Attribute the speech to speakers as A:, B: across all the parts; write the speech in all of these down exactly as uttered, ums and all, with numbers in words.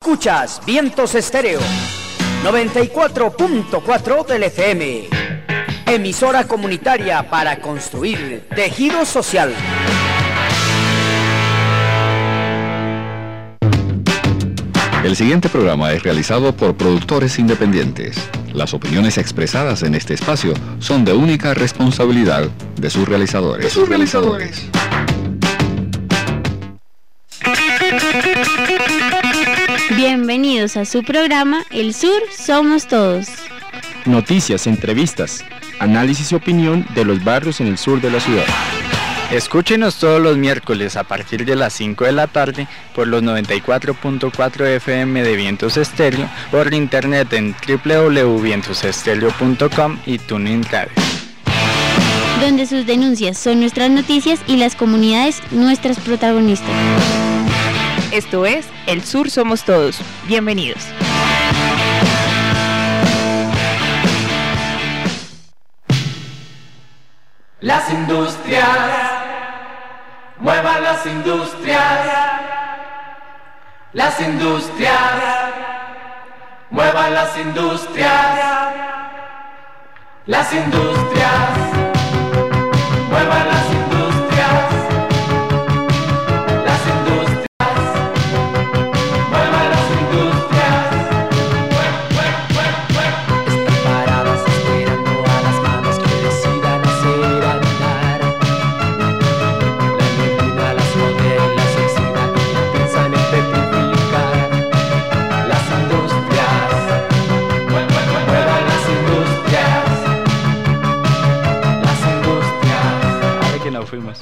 A: Escuchas Vientos Estéreo noventa y cuatro punto cuatro del F M, emisora comunitaria para construir tejido social.
B: El siguiente programa es realizado por productores independientes. Las opiniones expresadas en este espacio son de única responsabilidad de sus realizadores. De sus realizadores.
C: Bienvenidos a su programa El Sur Somos Todos.
D: Noticias, entrevistas, análisis y opinión de los barrios en el sur de la ciudad.
E: Escúchenos todos los miércoles a partir de las cinco de la tarde por los noventa y cuatro punto cuatro F M de Vientos Estéreo, por internet en doble u doble u doble u punto vientos estéreo punto com y TuneIn Radio.
C: Donde sus denuncias son nuestras noticias y las comunidades nuestras protagonistas.
F: Esto es El Sur Somos Todos. Bienvenidos.
G: Las industrias, muevan las industrias. Las industrias, muevan las industrias. Las industrias, muevan las industrias. Las industrias, muevan las industrias. Están paradas esperando a las manos que decidan hacer andar. La neblina las rodea y las excita y ya piensan en petrificar. Las industrias, muevan las industrias. Las industrias.
E: Ahora que no fuimos.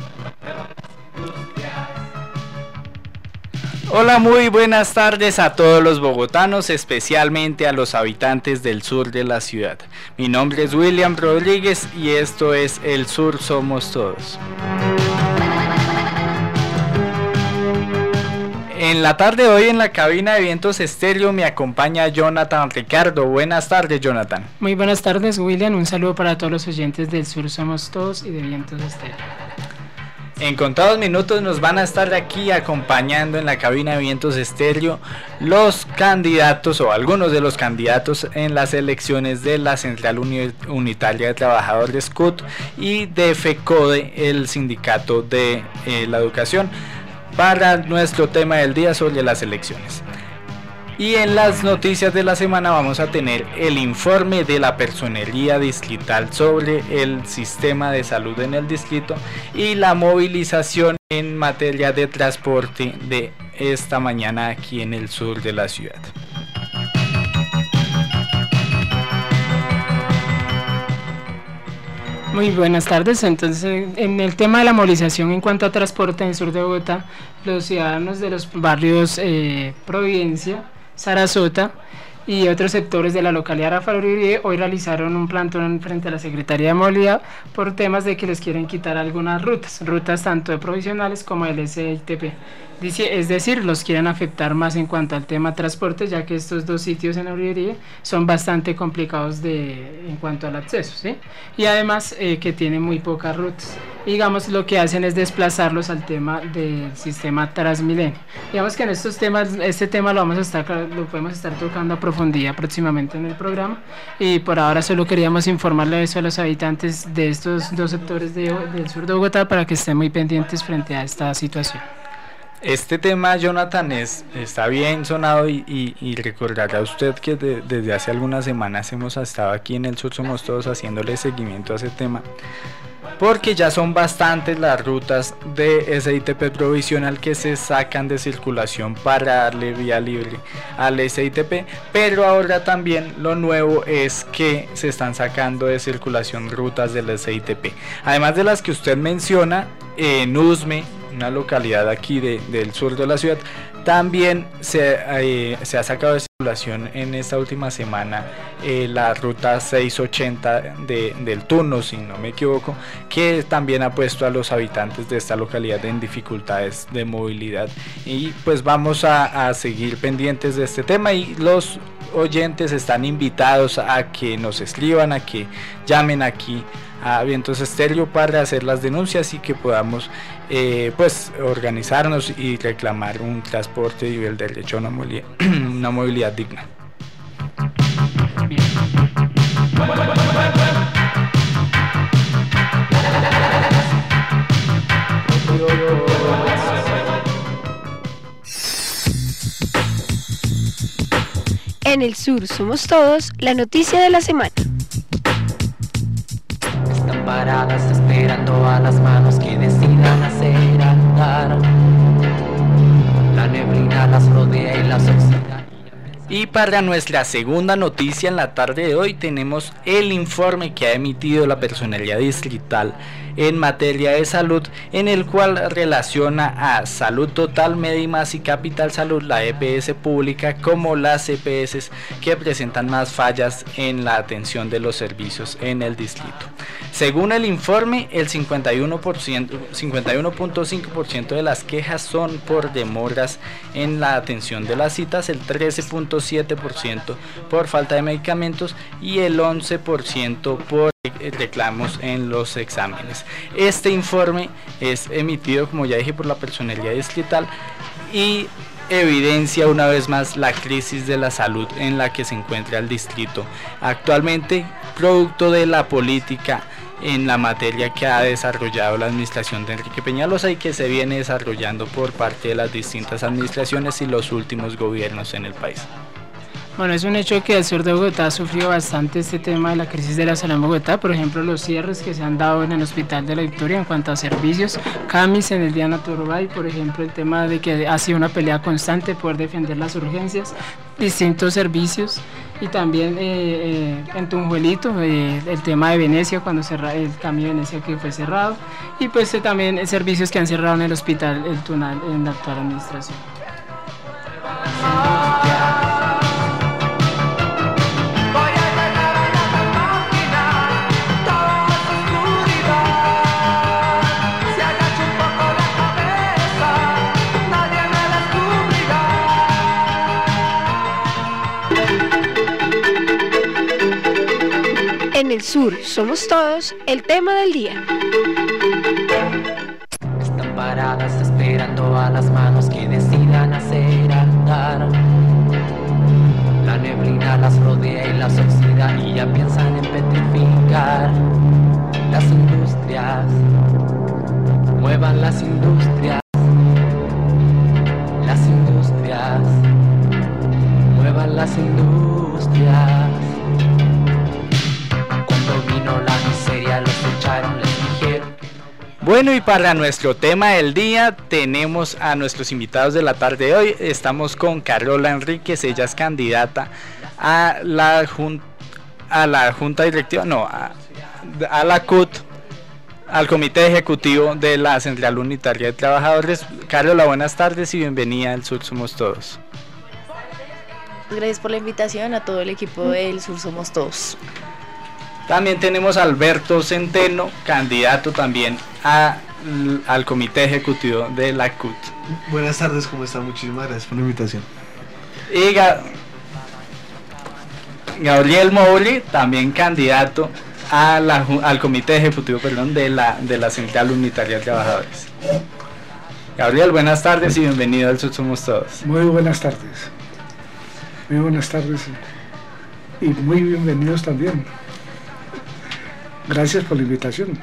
E: Hola, muy buenas tardes a todos los bogotanos, especialmente a los habitantes del sur de la ciudad. Mi nombre es William Rodríguez y esto es El Sur Somos Todos. En la tarde de hoy en la cabina de Vientos Estéreo me acompaña Jonathan Ricardo. Buenas tardes, Jonathan.
H: Muy buenas tardes, William. Un saludo para todos los oyentes del Sur Somos Todos y de Vientos Estéreo.
E: En contados minutos nos van a estar aquí acompañando en la cabina de Vientos Estéreo los candidatos o algunos de los candidatos en las elecciones de la Central Uni- Unitaria de Trabajadores C U T y de FECODE, el sindicato de eh, la educación, para nuestro tema del día sobre las elecciones. Y en las noticias de la semana vamos a tener el informe de la personería distrital sobre el sistema de salud en el distrito y la movilización en materia de transporte de esta mañana aquí en el sur de la ciudad.
H: Muy buenas tardes. Entonces, en el tema de la movilización en cuanto a transporte en el sur de Bogotá, los ciudadanos de los barrios eh, Providencia, Sarasota y otros sectores de la localidad Rafael Uribe hoy realizaron un plantón frente a la Secretaría de Movilidad por temas de que les quieren quitar algunas rutas, rutas tanto de provisionales como del S I T P. Dice, es decir, los quieren afectar más en cuanto al tema transporte, ya que estos dos sitios en Uribe son bastante complicados de, en cuanto al acceso, ¿sí? Y además eh, que tienen muy pocas rutas. Digamos, lo que hacen es desplazarlos al tema del sistema Transmilenio. Digamos que en estos temas, este tema lo vamos a estar, lo podemos estar tocando a profundidad próximamente en el programa, y por ahora solo queríamos informarle eso a los habitantes de estos dos sectores de, del sur de Bogotá para que estén muy pendientes frente a esta situación.
E: Este tema, Jonathan, es, está bien sonado y, y, y recordará usted que de, desde hace algunas semanas hemos estado aquí en el Sur Somos Todos haciéndole seguimiento a ese tema, porque ya son bastantes las rutas de S I T P provisional que se sacan de circulación para darle vía libre al S I T P, pero ahora también lo nuevo es que se están sacando de circulación rutas del S I T P, además de las que usted menciona, en Usme, una localidad aquí de, del sur de la ciudad, también se, eh, se ha sacado de población en esta última semana eh, la ruta seiscientos ochenta de, del Tuno, si no me equivoco, que también ha puesto a los habitantes de esta localidad en dificultades de movilidad, y pues vamos a, a seguir pendientes de este tema, y los oyentes están invitados a que nos escriban, a que llamen aquí a Vientos Estéreo para hacer las denuncias y que podamos eh, pues organizarnos y reclamar un transporte y el derecho a una movilidad, una movilidad digna.
I: En el sur somos todos, la noticia de la semana.
G: Están paradas esperando a las manos que decidan hacer andar. La neblina las rodea y las oxida.
E: Y para nuestra segunda noticia en la tarde de hoy tenemos el informe que ha emitido la Personería Distrital en materia de salud, en el cual relaciona a Salud Total, Medimas y Capital Salud, la E P S pública, como las E P S que presentan más fallas en la atención de los servicios en el distrito. Según el informe, el cincuenta y uno por ciento, cincuenta y uno punto cinco por ciento de las quejas son por demoras en la atención de las citas, el trece punto siete por ciento por falta de medicamentos y el once por ciento por reclamos en los exámenes. Este informe es emitido, como ya dije, por la Personería Distrital y evidencia una vez más la crisis de la salud en la que se encuentra el distrito actualmente, producto de la política en la materia que ha desarrollado la administración de Enrique Peñalosa y que se viene desarrollando por parte de las distintas administraciones y los últimos gobiernos en el país.
H: Bueno, es un hecho que el sur de Bogotá ha sufrido bastante este tema de la crisis de la salud en Bogotá. Por ejemplo, los cierres que se han dado en el Hospital de la Victoria en cuanto a servicios, Camis en el Diana Turbay, por ejemplo, el tema de que ha sido una pelea constante por defender las urgencias, distintos servicios, y también eh, eh, en Tunjuelito eh, el tema de Venecia, cuando cerra, el cambio de Venecia que fue cerrado, y pues eh, también servicios que han cerrado en el Hospital El Tunal en la actual administración.
I: En el sur somos todos, el tema del día.
G: Están paradas esperando a las manos que decidan hacer andar. La neblina las rodea y las oxida y ya piensan en petrificar. Las industrias, muevan las industrias. Las industrias, muevan las industrias. La miseria los echaron, les dijeron.
E: Bueno, y para nuestro tema del día tenemos a nuestros invitados de la tarde de hoy. Estamos con Carola Enríquez, ella es candidata a la junta, a la junta directiva, no, a, a la C U T, al Comité Ejecutivo de la Central Unitaria de Trabajadores. Carola, buenas tardes y bienvenida al Sur Somos Todos.
J: Gracias por la invitación a todo el equipo del Sur Somos Todos.
E: También tenemos a Alberto Centeno, candidato también a, al Comité Ejecutivo de la C U T.
K: Buenas tardes, ¿cómo están? Muchísimas gracias por la invitación.
E: Y Ga Gabriel Moure, también candidato a la, al Comité Ejecutivo perdón, de, la, de la Central Unitaria de Trabajadores. Gabriel, buenas tardes y bienvenido al Sur Somos Todos.
L: Muy buenas tardes. Muy buenas tardes y muy bienvenidos también. Gracias por la invitación.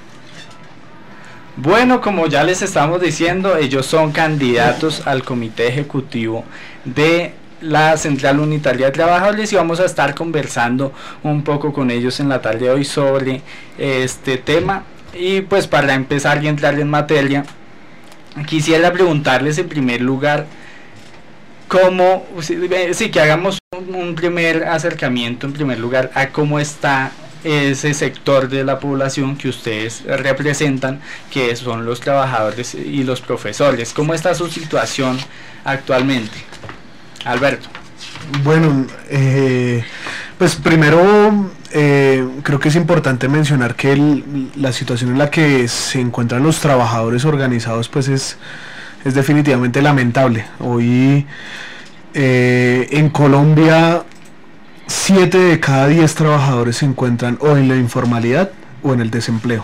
E: Bueno, como ya les estamos diciendo, ellos son candidatos al Comité Ejecutivo de la Central Unitaria de Trabajadores y vamos a estar conversando un poco con ellos en la tarde de hoy sobre este tema. Y pues para empezar y entrar en materia, quisiera preguntarles en primer lugar cómo, sí, que hagamos un, un primer acercamiento en primer lugar a cómo está ese sector de la población que ustedes representan, que son los trabajadores y los profesores. ¿Cómo está su situación actualmente? Alberto.
K: Bueno, eh, pues primero eh, creo que es importante mencionar que el, la situación en la que se encuentran los trabajadores organizados pues es, es definitivamente lamentable. Hoy eh, en Colombia siete de cada diez trabajadores se encuentran o en la informalidad o en el desempleo.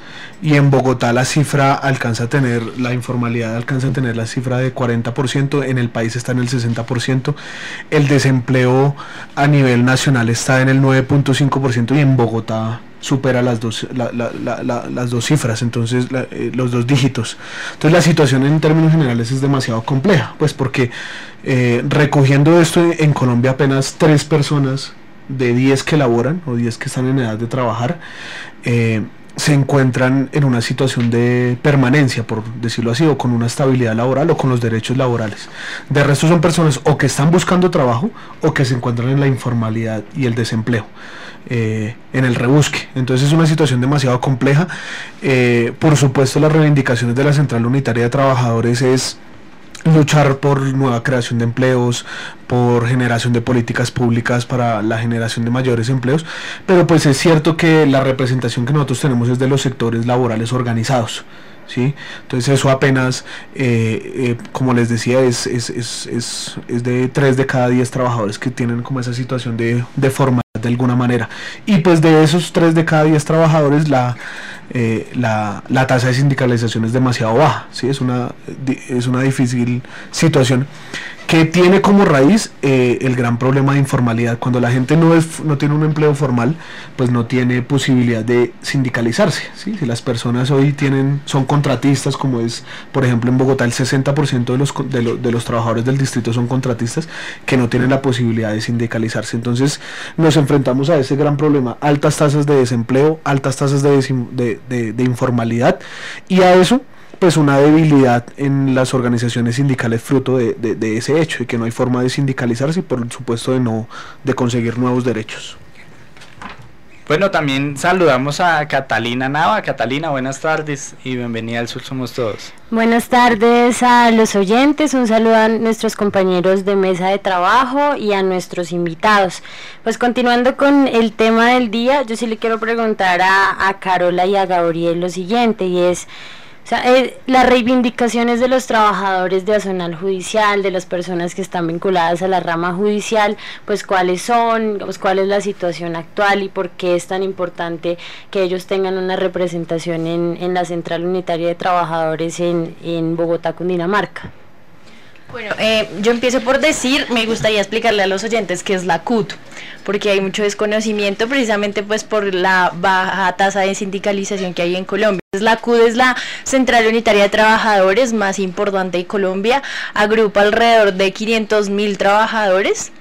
K: Y en Bogotá la cifra alcanza a tener, la informalidad alcanza a tener la cifra de cuarenta por ciento, en el país está en el sesenta por ciento, el desempleo a nivel nacional está en el nueve punto cinco por ciento y en Bogotá supera las dos, la, la, la, la, las dos cifras, entonces la, eh, los dos dígitos. Entonces la situación en términos generales es demasiado compleja, pues porque eh, recogiendo esto en Colombia apenas tres personas de diez que laboran o diez que están en edad de trabajar, eh, se encuentran en una situación de permanencia, por decirlo así, o con una estabilidad laboral o con los derechos laborales. De resto son personas o que están buscando trabajo o que se encuentran en la informalidad y el desempleo, eh, en el rebusque. Entonces es una situación demasiado compleja. Eh, por supuesto las reivindicaciones de la Central Unitaria de Trabajadores es luchar por nueva creación de empleos, por generación de políticas públicas para la generación de mayores empleos, pero pues es cierto que la representación que nosotros tenemos es de los sectores laborales organizados, ¿sí? Entonces eso apenas, eh, eh, como les decía, es, es, es, es, es de tres de cada diez trabajadores que tienen como esa situación de, de formalidad de alguna manera, y pues de esos tres de cada diez trabajadores la Eh, la, la tasa de sindicalización es demasiado baja, ¿sí? Es una, es una difícil situación que tiene como raíz eh, el gran problema de informalidad. Cuando la gente no, es, no tiene un empleo formal, pues no tiene posibilidad de sindicalizarse, ¿sí? Si las personas hoy tienen, son contratistas, como es por ejemplo en Bogotá el sesenta por ciento de los, de, lo, de los trabajadores del distrito son contratistas que no tienen la posibilidad de sindicalizarse. Entonces nos enfrentamos a ese gran problema: altas tasas de desempleo, altas tasas de, de, de, de informalidad, y a eso pues una debilidad en las organizaciones sindicales fruto de, de, de ese hecho, y que no hay forma de sindicalizarse y por supuesto de no de conseguir nuevos derechos.
E: Bueno, también saludamos a Catalina Nava. Catalina, buenas tardes y bienvenida al Sur Somos Todos.
M: Buenas tardes a los oyentes, un saludo a nuestros compañeros de mesa de trabajo y a nuestros invitados. Pues continuando con el tema del día, yo sí le quiero preguntar a, a Carola y a Gabriel lo siguiente, y es: o sea, eh, las reivindicaciones de los trabajadores de personal judicial, de las personas que están vinculadas a la rama judicial, pues cuáles son, digamos, cuál es la situación actual y por qué es tan importante que ellos tengan una representación en, en la Central Unitaria de Trabajadores en, en Bogotá, Cundinamarca.
J: Bueno, eh, yo empiezo por decir, me gustaría explicarle a los oyentes qué es la C U T, porque hay mucho desconocimiento precisamente pues por la baja tasa de sindicalización que hay en Colombia. La C U D es la Central Unitaria de Trabajadores más importante de Colombia, agrupa alrededor de quinientos mil trabajadores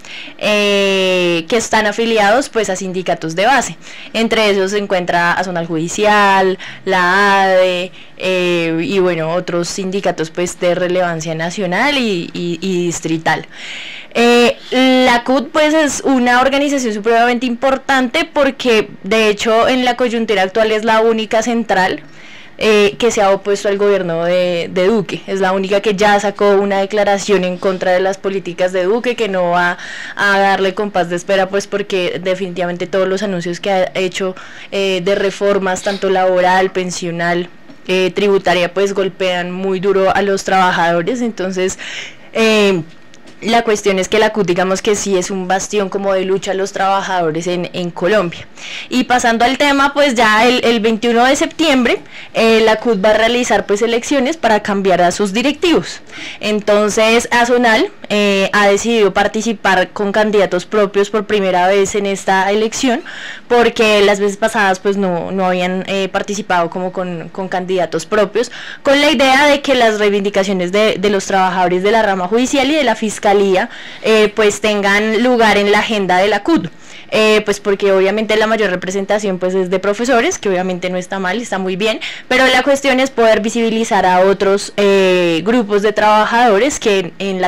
J: eh, que están afiliados pues a sindicatos de base. Entre esos se encuentra Azonal Judicial, la A D E eh, y bueno, otros sindicatos pues de relevancia nacional y, y, y distrital. Eh, la C U D pues es una organización supremamente importante porque de hecho en la coyuntura actual es la única central Eh, que se ha opuesto al gobierno de, de Duque. Es la única que ya sacó una declaración en contra de las políticas de Duque, que no va a darle compás de espera, pues porque definitivamente todos los anuncios que ha hecho eh, de reformas, tanto laboral, pensional, eh, tributaria, pues golpean muy duro a los trabajadores. Entonces eh, la cuestión es que la C U T, digamos que sí es un bastión como de lucha a los trabajadores en, en Colombia. Y pasando al tema, pues ya el, el veintiuno de septiembre eh, la C U T va a realizar pues elecciones para cambiar a sus directivos. Entonces Azonal eh, ha decidido participar con candidatos propios por primera vez en esta elección, porque las veces pasadas pues no, no habían eh, participado como con, con candidatos propios, con la idea de que las reivindicaciones de, de los trabajadores de la rama judicial y de la fiscalía Eh, pues tengan lugar en la agenda de la C U D, eh, pues porque obviamente la mayor representación pues es de profesores, que obviamente no está mal, está muy bien, pero la cuestión es poder visibilizar a otros eh, grupos de trabajadores que en, en la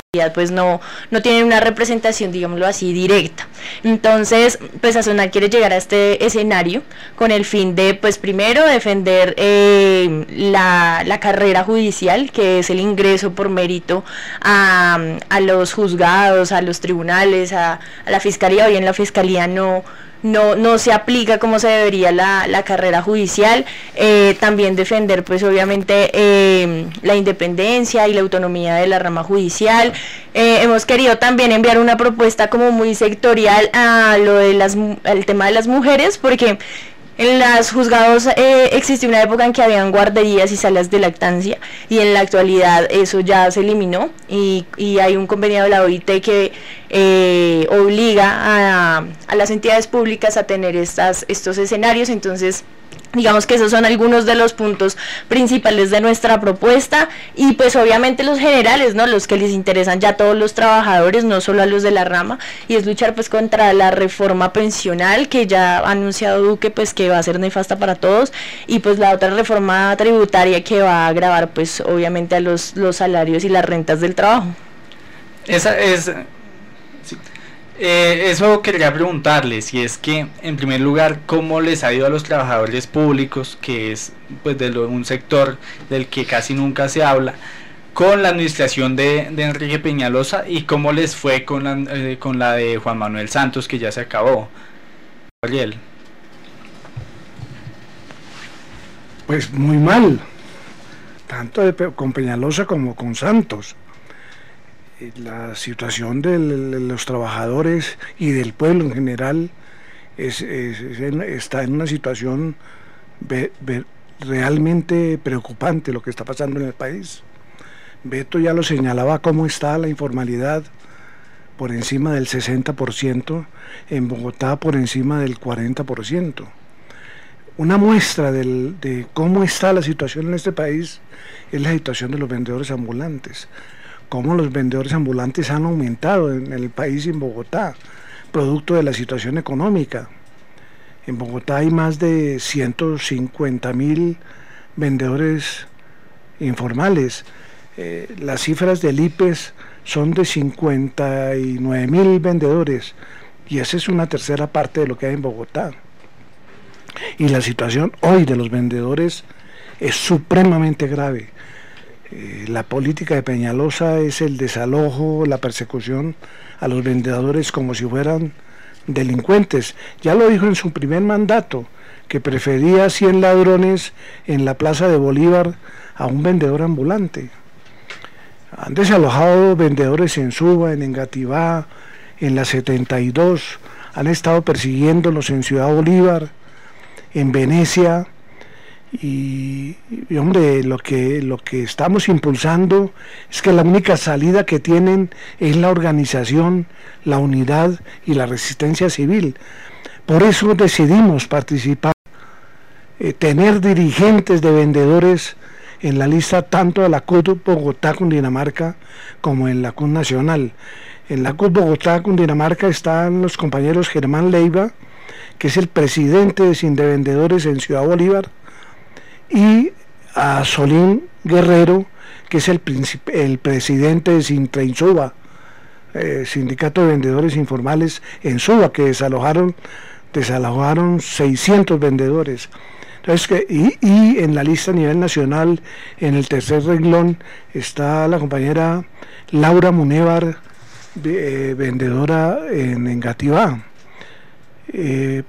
J: pues no, no tienen una representación, digámoslo así, directa. Entonces, pues Azonar quiere llegar a este escenario con el fin de, pues primero, defender eh, la, la carrera judicial, que es el ingreso por mérito a, a los juzgados, a los tribunales, a, a la fiscalía. Hoy en la fiscalía no... No, no se aplica como se debería la, la carrera judicial. Eh, también defender pues obviamente eh, la independencia y la autonomía de la rama judicial. Eh, hemos querido también enviar una propuesta como muy sectorial a lo de las, al tema de las mujeres, porque en los juzgados eh, existió una época en que habían guarderías y salas de lactancia, y en la actualidad eso ya se eliminó, y, y hay un convenio de la O I T que eh, obliga a, a las entidades públicas a tener estas, estos escenarios. Entonces, digamos que esos son algunos de los puntos principales de nuestra propuesta, y pues obviamente los generales, ¿no? Los que les interesan ya a todos los trabajadores, no solo a los de la rama, y es luchar pues contra la reforma pensional que ya ha anunciado Duque, pues que va a ser nefasta para todos, y pues la otra reforma tributaria que va a agravar pues obviamente a los, los salarios y las rentas del trabajo.
E: Esa es... Sí. Eh, eso quería preguntarles, y es que en primer lugar, ¿cómo les ha ido a los trabajadores públicos, que es pues de lo, un sector del que casi nunca se habla, con la administración de, de Enrique Peñalosa, y cómo les fue con la, eh, con la de Juan Manuel Santos, que ya se acabó? Gabriel.
L: Pues muy mal, tanto de, con Peñalosa como con Santos. La situación de los trabajadores y del pueblo en general es, es, es en, está en una situación be, be, realmente preocupante lo que está pasando en el país. Beto ya lo señalaba, cómo está la informalidad por encima del sesenta por ciento, en Bogotá por encima del cuarenta por ciento. Una muestra del, de cómo está la situación en este país es la situación de los vendedores ambulantes. Cómo los vendedores ambulantes han aumentado en el país y en Bogotá, producto de la situación económica. En Bogotá hay más de ciento cincuenta mil vendedores informales. Eh, las cifras del I P E S son de cincuenta y nueve mil vendedores, y esa es una tercera parte de lo que hay en Bogotá. Y la situación hoy de los vendedores es supremamente grave. Eh, la política de Peñalosa es el desalojo, la persecución a los vendedores como si fueran delincuentes. Ya lo dijo en su primer mandato, que prefería cien ladrones en la Plaza de Bolívar a un vendedor ambulante. Han desalojado vendedores en Suba, en Engativá, en la setenta y dos, han estado persiguiéndolos en Ciudad Bolívar, en Venecia. Y, y hombre, lo que, lo que estamos impulsando es que la única salida que tienen es la organización, la unidad y la resistencia civil. Por eso decidimos participar, eh, tener dirigentes de vendedores en la lista tanto de la C U T Bogotá Cundinamarca como en la C U T Nacional. En la C U T Bogotá Cundinamarca están los compañeros Germán Leiva, que es el presidente de Sindevendedores en Ciudad Bolívar, y a Solín Guerrero, que es el, el presidente de Sintrainsuba, eh, Sindicato de Vendedores Informales en Suba, que desalojaron, desalojaron seiscientos vendedores. Entonces, que, y, y en la lista a nivel nacional, en el tercer renglón, está la compañera Laura Munévar, eh, vendedora en Engativá. Eh,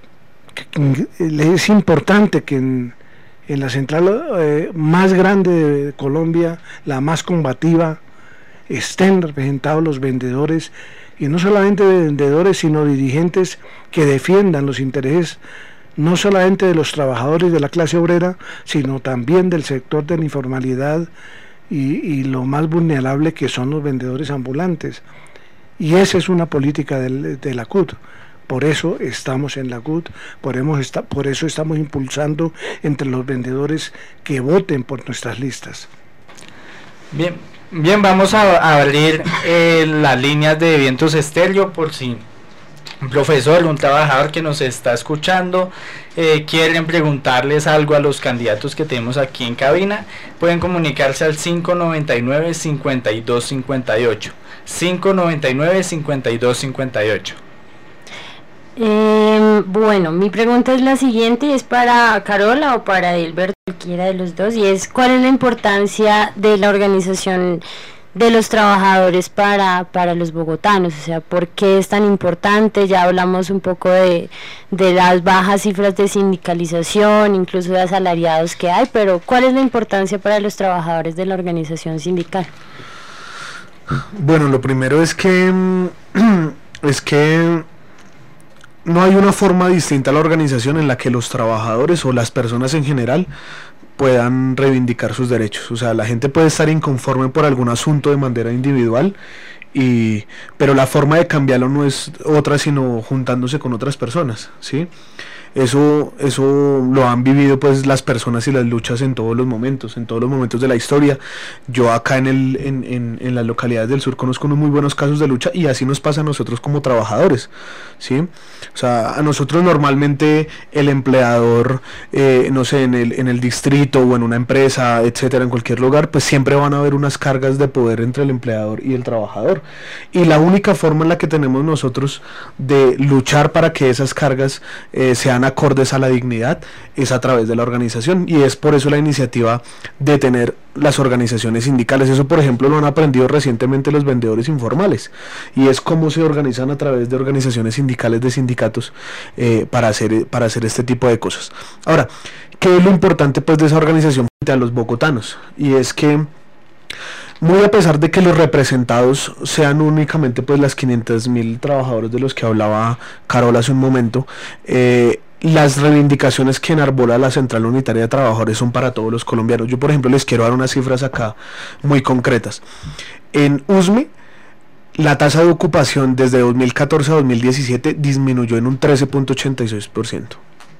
L: es importante que en en la central eh, más grande de Colombia, la más combativa, estén representados los vendedores, y no solamente vendedores, sino dirigentes que defiendan los intereses no solamente de los trabajadores de la clase obrera, sino también del sector de la informalidad y, y lo más vulnerable, que son los vendedores ambulantes. Y esa es una política del, de la C U T. Por eso estamos en la C U T, por, hemos esta, por eso estamos impulsando entre los vendedores que voten por nuestras listas.
E: Bien, bien, vamos a, a abrir eh, las líneas de Vientos Estéreo, por si un profesor, un trabajador que nos está escuchando, eh, quieren preguntarles algo a los candidatos que tenemos aquí en cabina, pueden comunicarse al cinco noventa y nueve, cincuenta y dos cincuenta y ocho. cinco noventa y nueve, cincuenta y dos cincuenta y ocho.
M: Eh, bueno, mi pregunta es la siguiente y es para Carola o para Edilberto, cualquiera de los dos, y es ¿cuál es la importancia de la organización de los trabajadores para, para los bogotanos? O sea, ¿por qué es tan importante? Ya hablamos un poco de, de las bajas cifras de sindicalización, incluso de asalariados que hay, pero ¿cuál es la importancia para los trabajadores de la organización sindical?
K: Bueno, lo primero es que es que no hay una forma distinta a la organización en la que los trabajadores o las personas en general puedan reivindicar sus derechos. O sea, la gente puede estar inconforme por algún asunto de manera individual, y pero la forma de cambiarlo no es otra sino juntándose con otras personas, ¿sí? Eso, eso lo han vivido pues las personas y las luchas en todos los momentos, en todos los momentos de la historia. Yo acá en, el, en, en, en las localidades del sur conozco unos muy buenos casos de lucha, y así nos pasa a nosotros como trabajadores, ¿sí? O sea, a nosotros normalmente el empleador, eh, no sé, en el, en el distrito o en una empresa, etcétera, en cualquier lugar, pues siempre van a haber unas cargas de poder entre el empleador y el trabajador, y la única forma en la que tenemos nosotros de luchar para que esas cargas eh, sean acordes a la dignidad es a través de la organización, y es por eso la iniciativa de tener las organizaciones sindicales. Eso, por ejemplo, lo han aprendido recientemente los vendedores informales, y es cómo se organizan a través de organizaciones sindicales, de sindicatos, eh, para hacer para hacer este tipo de cosas. Ahora, ¿qué es lo importante pues de esa organización frente a los bogotanos? Y es que muy a pesar de que los representados sean únicamente pues las quinientos mil trabajadores de los que hablaba Carola hace un momento, eh, las reivindicaciones que enarbola la Central Unitaria de Trabajadores son para todos los colombianos. Yo, por ejemplo, les quiero dar unas cifras acá muy concretas. En U S M E, la tasa de ocupación desde dos mil catorce a dos mil diecisiete disminuyó en un trece punto ochenta y seis por ciento.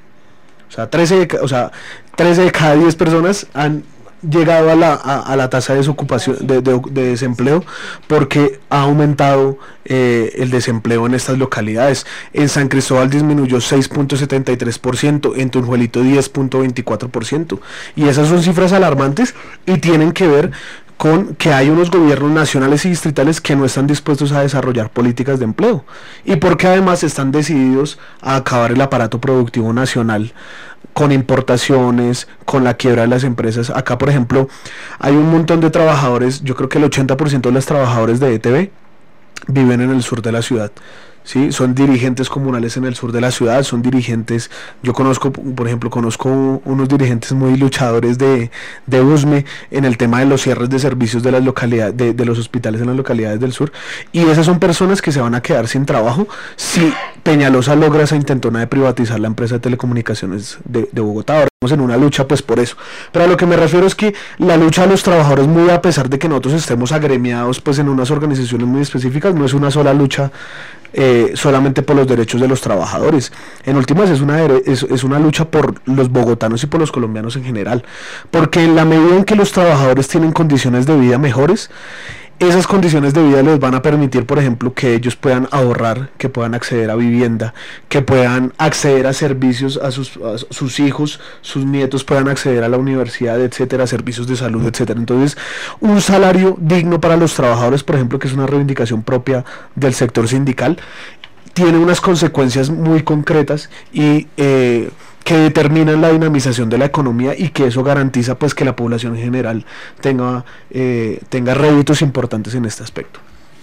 K: O sea, trece de, o sea, trece de cada diez personas han llegado a la, a, a la tasa de desocupación, de, de, de desempleo, porque ha aumentado eh, el desempleo en estas localidades. En San Cristóbal disminuyó seis punto setenta y tres por ciento, en Tunjuelito diez punto veinticuatro por ciento, y esas son cifras alarmantes y tienen que ver con que hay unos gobiernos nacionales y distritales que no están dispuestos a desarrollar políticas de empleo, y porque además están decididos a acabar el aparato productivo nacional con importaciones, con la quiebra de las empresas. Acá, por ejemplo, hay un montón de trabajadores, yo creo que el ochenta por ciento de los trabajadores de E T V viven en el sur de la ciudad, ¿sí? Son dirigentes comunales en el sur de la ciudad, son dirigentes, yo conozco, por ejemplo, conozco unos dirigentes muy luchadores de, de U S M E en el tema de los cierres de servicios de las localidades, de, de los hospitales en las localidades del sur, y esas son personas que se van a quedar sin trabajo si Peñalosa logra esa intentona de privatizar la empresa de telecomunicaciones de, de Bogotá. Ahora estamos en una lucha pues por eso, pero a lo que me refiero es que la lucha de los trabajadores, muy a pesar de que nosotros estemos agremiados pues en unas organizaciones muy específicas, no es una sola lucha Eh, solamente por los derechos de los trabajadores. En últimas es una, es, es una lucha por los bogotanos y por los colombianos en general, porque en la medida en que los trabajadores tienen condiciones de vida mejores, esas condiciones de vida les van a permitir, por ejemplo, que ellos puedan ahorrar, que puedan acceder a vivienda, que puedan acceder a servicios, a sus, a sus hijos, sus nietos puedan acceder a la universidad, etcétera, servicios de salud, etcétera. Entonces, un salario digno para los trabajadores, por ejemplo, que es una reivindicación propia del sector sindical, tiene unas consecuencias muy concretas y eh, que determinan la dinamización de la economía, y que eso garantiza pues que la población en general tenga eh, tenga réditos importantes en este aspecto.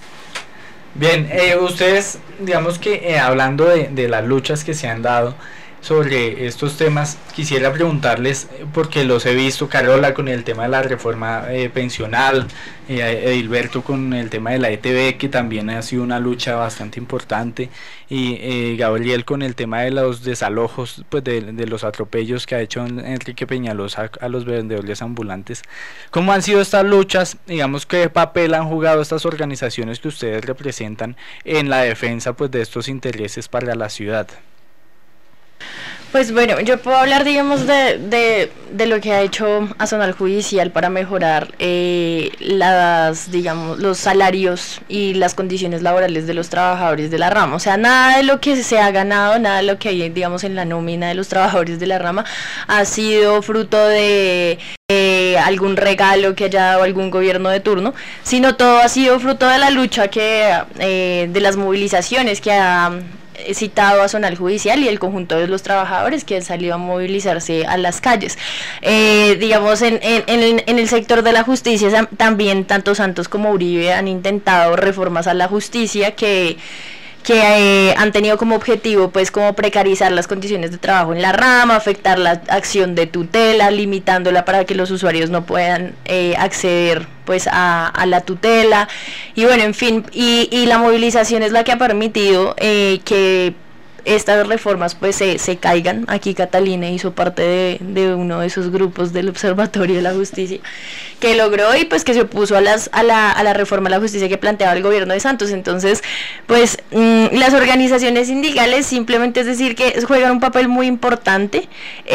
E: Bien, eh, ustedes, digamos que eh, hablando de, de las luchas que se han dado sobre estos temas, quisiera preguntarles, porque los he visto, Carola con el tema de la reforma eh, pensional, eh, Edilberto con el tema de la E T V, que también ha sido una lucha bastante importante, y eh, Gabriel con el tema de los desalojos, pues de, de los atropellos que ha hecho Enrique Peñalosa a los vendedores ambulantes. ¿Cómo han sido estas luchas? Digamos, ¿qué papel han jugado estas organizaciones que ustedes representan en la defensa pues de estos intereses para la ciudad?
J: Pues bueno, yo puedo hablar, digamos, de, de, de lo que ha hecho Azonal Judicial para mejorar eh, las, digamos, los salarios y las condiciones laborales de los trabajadores de la rama. O sea, nada de lo que se ha ganado, nada de lo que hay, digamos, en la nómina de los trabajadores de la rama ha sido fruto de Eh, eh, algún regalo que haya dado algún gobierno de turno, sino todo ha sido fruto de la lucha que eh, de las movilizaciones que ha He citado a Zonal Judicial y el conjunto de los trabajadores que han salido a movilizarse a las calles. Eh, digamos, en, en, en, el, en el sector de la justicia también tanto Santos como Uribe han intentado reformas a la justicia que que eh, han tenido como objetivo pues como precarizar las condiciones de trabajo en la rama, afectar la acción de tutela, limitándola para que los usuarios no puedan eh, acceder pues a, a la tutela, y bueno, en fin, y, y la movilización es la que ha permitido eh, que estas reformas pues se, se caigan. Aquí Catalina hizo parte de, de uno de esos grupos del Observatorio de la Justicia que logró y pues que se opuso a las a la, a la reforma a la justicia que planteaba el gobierno de Santos. Entonces pues mmm, las organizaciones sindicales simplemente es decir que juegan un papel muy importante,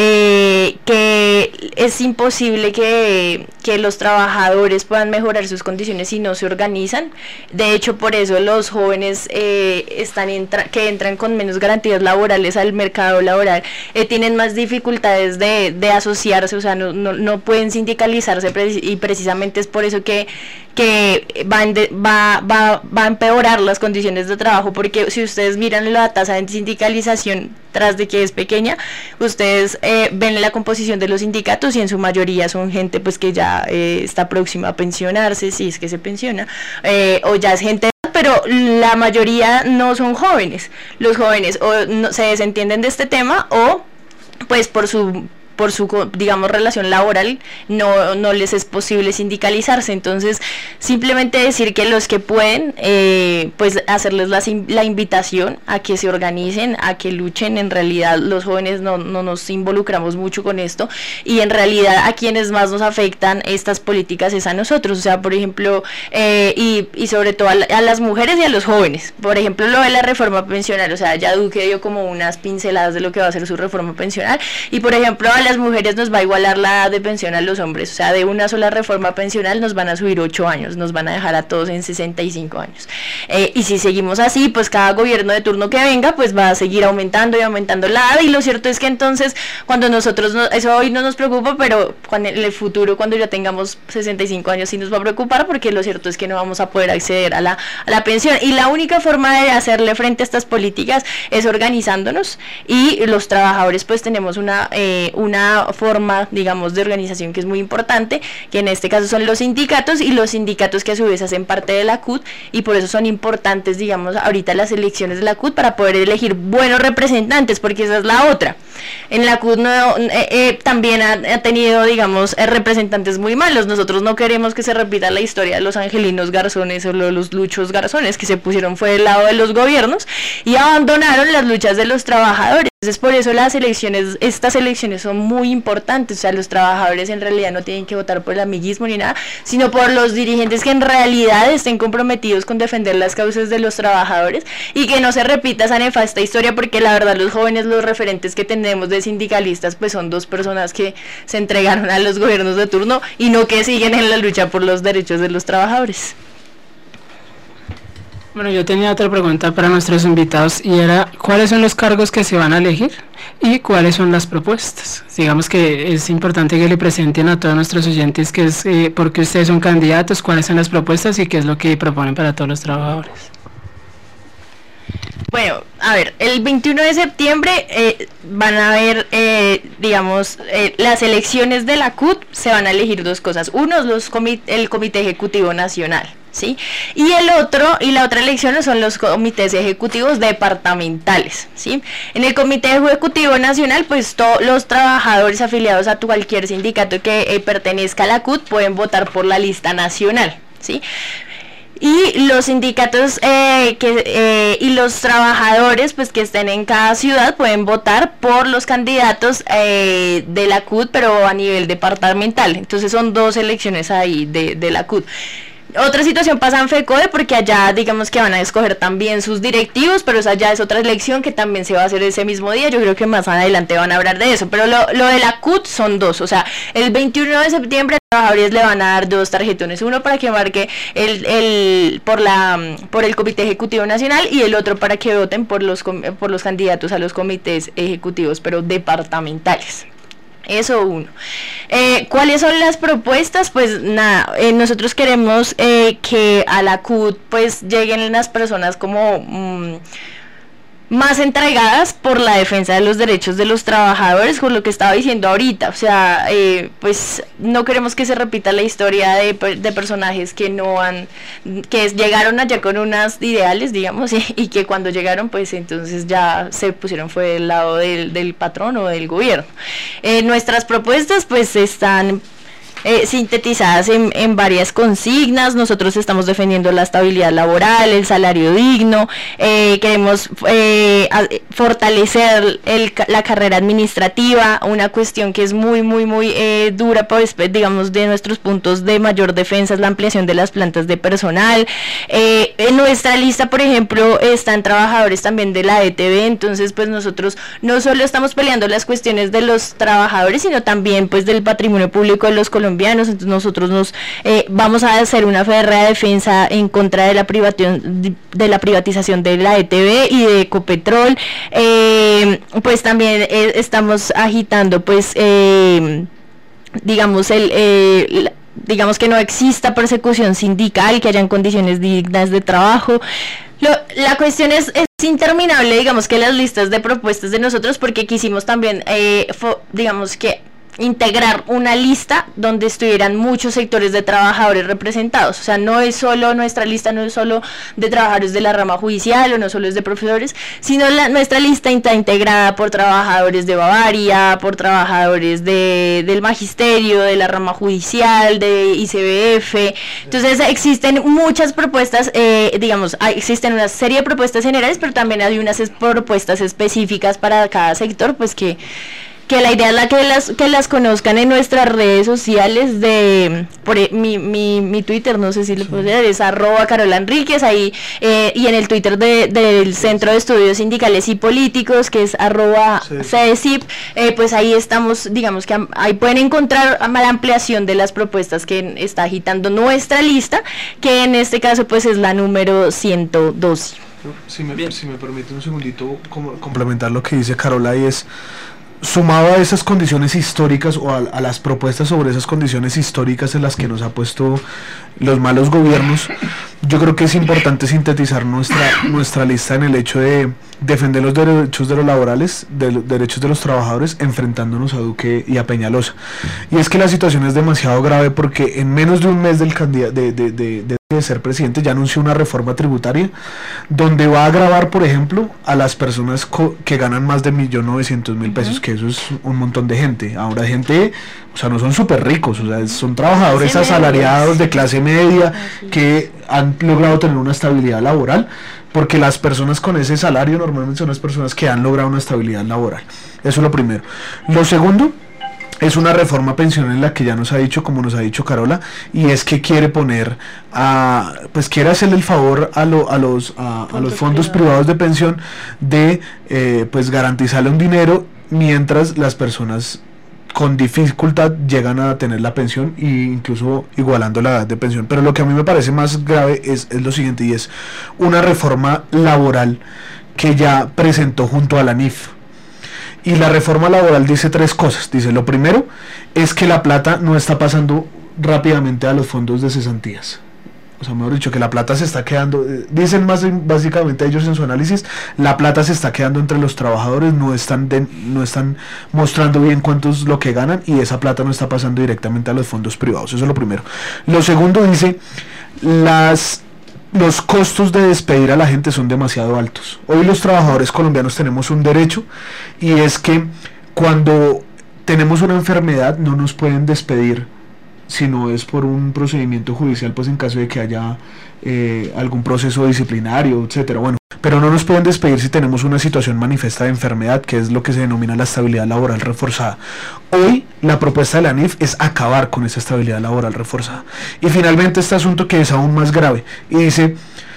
J: eh, que es imposible que, que los trabajadores puedan mejorar sus condiciones si no se organizan. De hecho, por eso los jóvenes eh, están entra que entran con menos garantías laborales al mercado laboral, eh, tienen más dificultades de, de asociarse, o sea, no, no, no pueden sindicalizarse, y precisamente es por eso que, que va, de, va, va, va a empeorar las condiciones de trabajo, porque si ustedes miran la tasa de sindicalización, tras de que es pequeña, ustedes eh, ven la composición de los sindicatos y en su mayoría son gente pues que ya eh, está próxima a pensionarse, si es que se pensiona, eh, o ya es gente, pero la mayoría no son jóvenes. Los jóvenes o no, se desentienden de este tema o pues por su por su, digamos, relación laboral no, no les es posible sindicalizarse. Entonces simplemente decir que los que pueden eh, pues hacerles la, la invitación a que se organicen, a que luchen. En realidad los jóvenes no, no nos involucramos mucho con esto, y en realidad a quienes más nos afectan estas políticas es a nosotros, o sea, por ejemplo, eh, y, y sobre todo a, la, a las mujeres y a los jóvenes. Por ejemplo, lo de la reforma pensional, o sea, ya Duque dio como unas pinceladas de lo que va a ser su reforma pensional, y por ejemplo a las mujeres nos va a igualar la edad de pensión a los hombres, o sea, de una sola reforma pensional nos van a subir ocho años, nos van a dejar a todos en sesenta y cinco años, eh, y si seguimos así, pues cada gobierno de turno que venga, pues va a seguir aumentando y aumentando la edad, y lo cierto es que entonces, cuando nosotros, no, eso hoy no nos preocupa, pero cuando, en el futuro, cuando ya tengamos sesenta y cinco años, sí nos va a preocupar, porque lo cierto es que no vamos a poder acceder a la, a la pensión, y la única forma de hacerle frente a estas políticas es organizándonos, y los trabajadores pues tenemos una, eh, una forma, digamos, de organización que es muy importante, que en este caso son los sindicatos, y los sindicatos que a su vez hacen parte de la C U T, y por eso son importantes, digamos, ahorita las elecciones de la C U T para poder elegir buenos representantes, porque esa es la otra. En la C U T no, eh, eh, también ha, ha tenido, digamos, eh, representantes muy malos. Nosotros no queremos que se repita la historia de los angelinos garzones o los luchos garzones que se pusieron fue del lado de los gobiernos y abandonaron las luchas de los trabajadores. Entonces por eso las elecciones, estas elecciones son muy importantes, o sea, los trabajadores en realidad no tienen que votar por el amiguismo ni nada, sino por los dirigentes que en realidad estén comprometidos con defender las causas de los trabajadores, y que no se repita esa nefasta historia, porque la verdad los jóvenes, los referentes que tenemos de sindicalistas, pues son dos personas que se entregaron a los gobiernos de turno y no que siguen en la lucha por los derechos de los trabajadores.
H: Bueno, yo tenía otra pregunta para nuestros invitados, y era ¿cuáles son los cargos que se van a elegir y cuáles son las propuestas? Digamos que es importante que le presenten a todos nuestros oyentes qué es, eh, por qué ustedes son candidatos, cuáles son las propuestas y qué es lo que proponen para todos los trabajadores.
J: Bueno, a ver, el veintiuno de septiembre eh, van a haber, eh, digamos, eh, las elecciones de la C U T. Se van a elegir dos cosas. Uno, los comi el Comité Ejecutivo Nacional, ¿sí? Y el otro, y la otra elección son los comités ejecutivos departamentales, ¿sí? En el Comité Ejecutivo Nacional, pues todos los trabajadores afiliados a cualquier sindicato que eh, pertenezca a la C U T pueden votar por la lista nacional, ¿sí? Y los sindicatos eh, que, eh, y los trabajadores pues que estén en cada ciudad pueden votar por los candidatos eh, de la C U T, pero a nivel departamental. Entonces son dos elecciones ahí de, de la C U T. Otra situación pasa en FECODE, porque allá digamos que van a escoger también sus directivos, pero esa ya es otra elección que también se va a hacer ese mismo día. Yo creo que más adelante van a hablar de eso, pero lo, lo de la C U T son dos, o sea, el veintiuno de septiembre los trabajadores le van a dar dos tarjetones, uno para que marque el, el por la por el Comité Ejecutivo Nacional y el otro para que voten por los por los candidatos a los comités ejecutivos, pero departamentales. Eso uno. Eh, ¿Cuáles son las propuestas? Pues nada, eh, nosotros queremos eh, que a la C U T pues lleguen las personas como mmm, más entregadas por la defensa de los derechos de los trabajadores, con lo que estaba diciendo ahorita. O sea, eh, pues no queremos que se repita la historia de, de personajes que no han, que llegaron allá con unas ideales, digamos, y, y que cuando llegaron pues entonces ya se pusieron fue del lado del, del patrón o del gobierno. Eh, nuestras propuestas pues están Eh, sintetizadas en, en varias consignas. Nosotros estamos defendiendo la estabilidad laboral, el salario digno, eh, queremos eh, a, fortalecer el, la carrera administrativa, una cuestión que es muy muy muy eh, dura, pues digamos de nuestros puntos de mayor defensa es la ampliación de las plantas de personal. Eh, en nuestra lista, por ejemplo, están trabajadores también de la E T B, entonces pues nosotros no solo estamos peleando las cuestiones de los trabajadores, sino también pues del patrimonio público de los colombianos. Entonces nosotros nos eh, vamos a hacer una férrea defensa en contra de la privatización de la privatización de la E T B y de Ecopetrol. Eh, pues también eh, estamos agitando pues eh, digamos el eh, la, digamos que no exista persecución sindical, que hayan condiciones dignas de trabajo. Lo, la cuestión es, es interminable, digamos que las listas de propuestas de nosotros, porque quisimos también eh, fo, digamos que integrar una lista donde estuvieran muchos sectores de trabajadores representados. O sea, no es solo nuestra lista, no es solo de trabajadores de la rama judicial o no solo es de profesores, sino la, nuestra lista está integrada por trabajadores de Bavaria, por trabajadores de, del magisterio, de la rama judicial, de I C B F. Entonces existen muchas propuestas, eh, digamos, hay, existen una serie de propuestas generales, pero también hay unas es, propuestas específicas para cada sector, pues que que la idea es la que las que las conozcan en nuestras redes sociales de por mi, mi, mi Twitter, no sé si lo puedo decir, es arroba Carola Enríquez, ahí eh, y en el Twitter de, del Centro de Estudios Sindicales y Políticos, que es arroba C E S I P, eh, pues ahí estamos, digamos que ahí pueden encontrar la ampliación de las propuestas que está agitando nuestra lista, que en este caso pues es la número ciento doce.
K: Si me, si me permite un segundito como, complementar lo que dice Carola, y es sumado a esas condiciones históricas o a, a las propuestas sobre esas condiciones históricas en las que nos ha puesto los malos gobiernos, yo creo que es importante sintetizar nuestra nuestra lista en el hecho de defender los derechos de los laborales, de los derechos de los trabajadores, enfrentándonos a Duque y a Peñalosa. Y es que la situación es demasiado grave porque en menos de un mes del candidato de, de, de, de de ser presidente ya anunció una reforma tributaria donde va a gravar, por ejemplo, a las personas que ganan más de un millón novecientos mil pesos, uh-huh. que eso es un montón de gente. Ahora gente, o sea, no son súper ricos, o sea, son trabajadores asalariados de clase media que han logrado tener una estabilidad laboral, porque las personas con ese salario normalmente son las personas que han logrado una estabilidad laboral. Eso es lo primero. Lo segundo es una reforma pensional en la que ya nos ha dicho, como nos ha dicho Carola, y es que quiere poner a, pues quiere hacerle el favor a, lo, a los a, a los fondos privados de pensión de eh, pues garantizarle un dinero mientras las personas con dificultad llegan a tener la pensión e incluso igualando la edad de pensión. Pero lo que a mí me parece más grave es, es lo siguiente, y es una reforma laboral que ya presentó junto a la N I F. Y la reforma laboral dice tres cosas. Dice, lo primero es que la plata no está pasando rápidamente a los fondos de cesantías. O sea, mejor dicho, que la plata se está quedando, eh, dicen más básicamente ellos en su análisis, la plata se está quedando entre los trabajadores, no están de, no están mostrando bien cuánto es lo que ganan, y esa plata no está pasando directamente a los fondos privados. Eso es lo primero. Lo segundo dice, las los costos de despedir a la gente son demasiado altos. Hoy los trabajadores colombianos tenemos un derecho, y es que cuando tenemos una enfermedad no nos pueden despedir si no es por un procedimiento judicial, pues en caso de que haya eh, algún proceso disciplinario, etcétera. Bueno, pero no nos pueden despedir si tenemos una situación manifiesta de enfermedad, que es lo que se denomina la estabilidad laboral reforzada. Hoy la propuesta de la N I F es acabar con esa estabilidad laboral reforzada. Y finalmente este asunto que es aún más grave, y dice,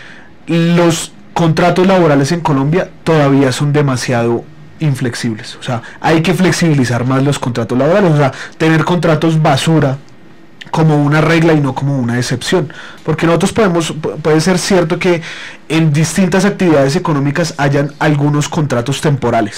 K: los contratos laborales en Colombia todavía son demasiado inflexibles. O sea, hay que flexibilizar más los contratos laborales, o sea, tener contratos basura como una regla y no como una excepción, porque nosotros podemos, puede ser cierto que en distintas actividades económicas hayan algunos contratos temporales,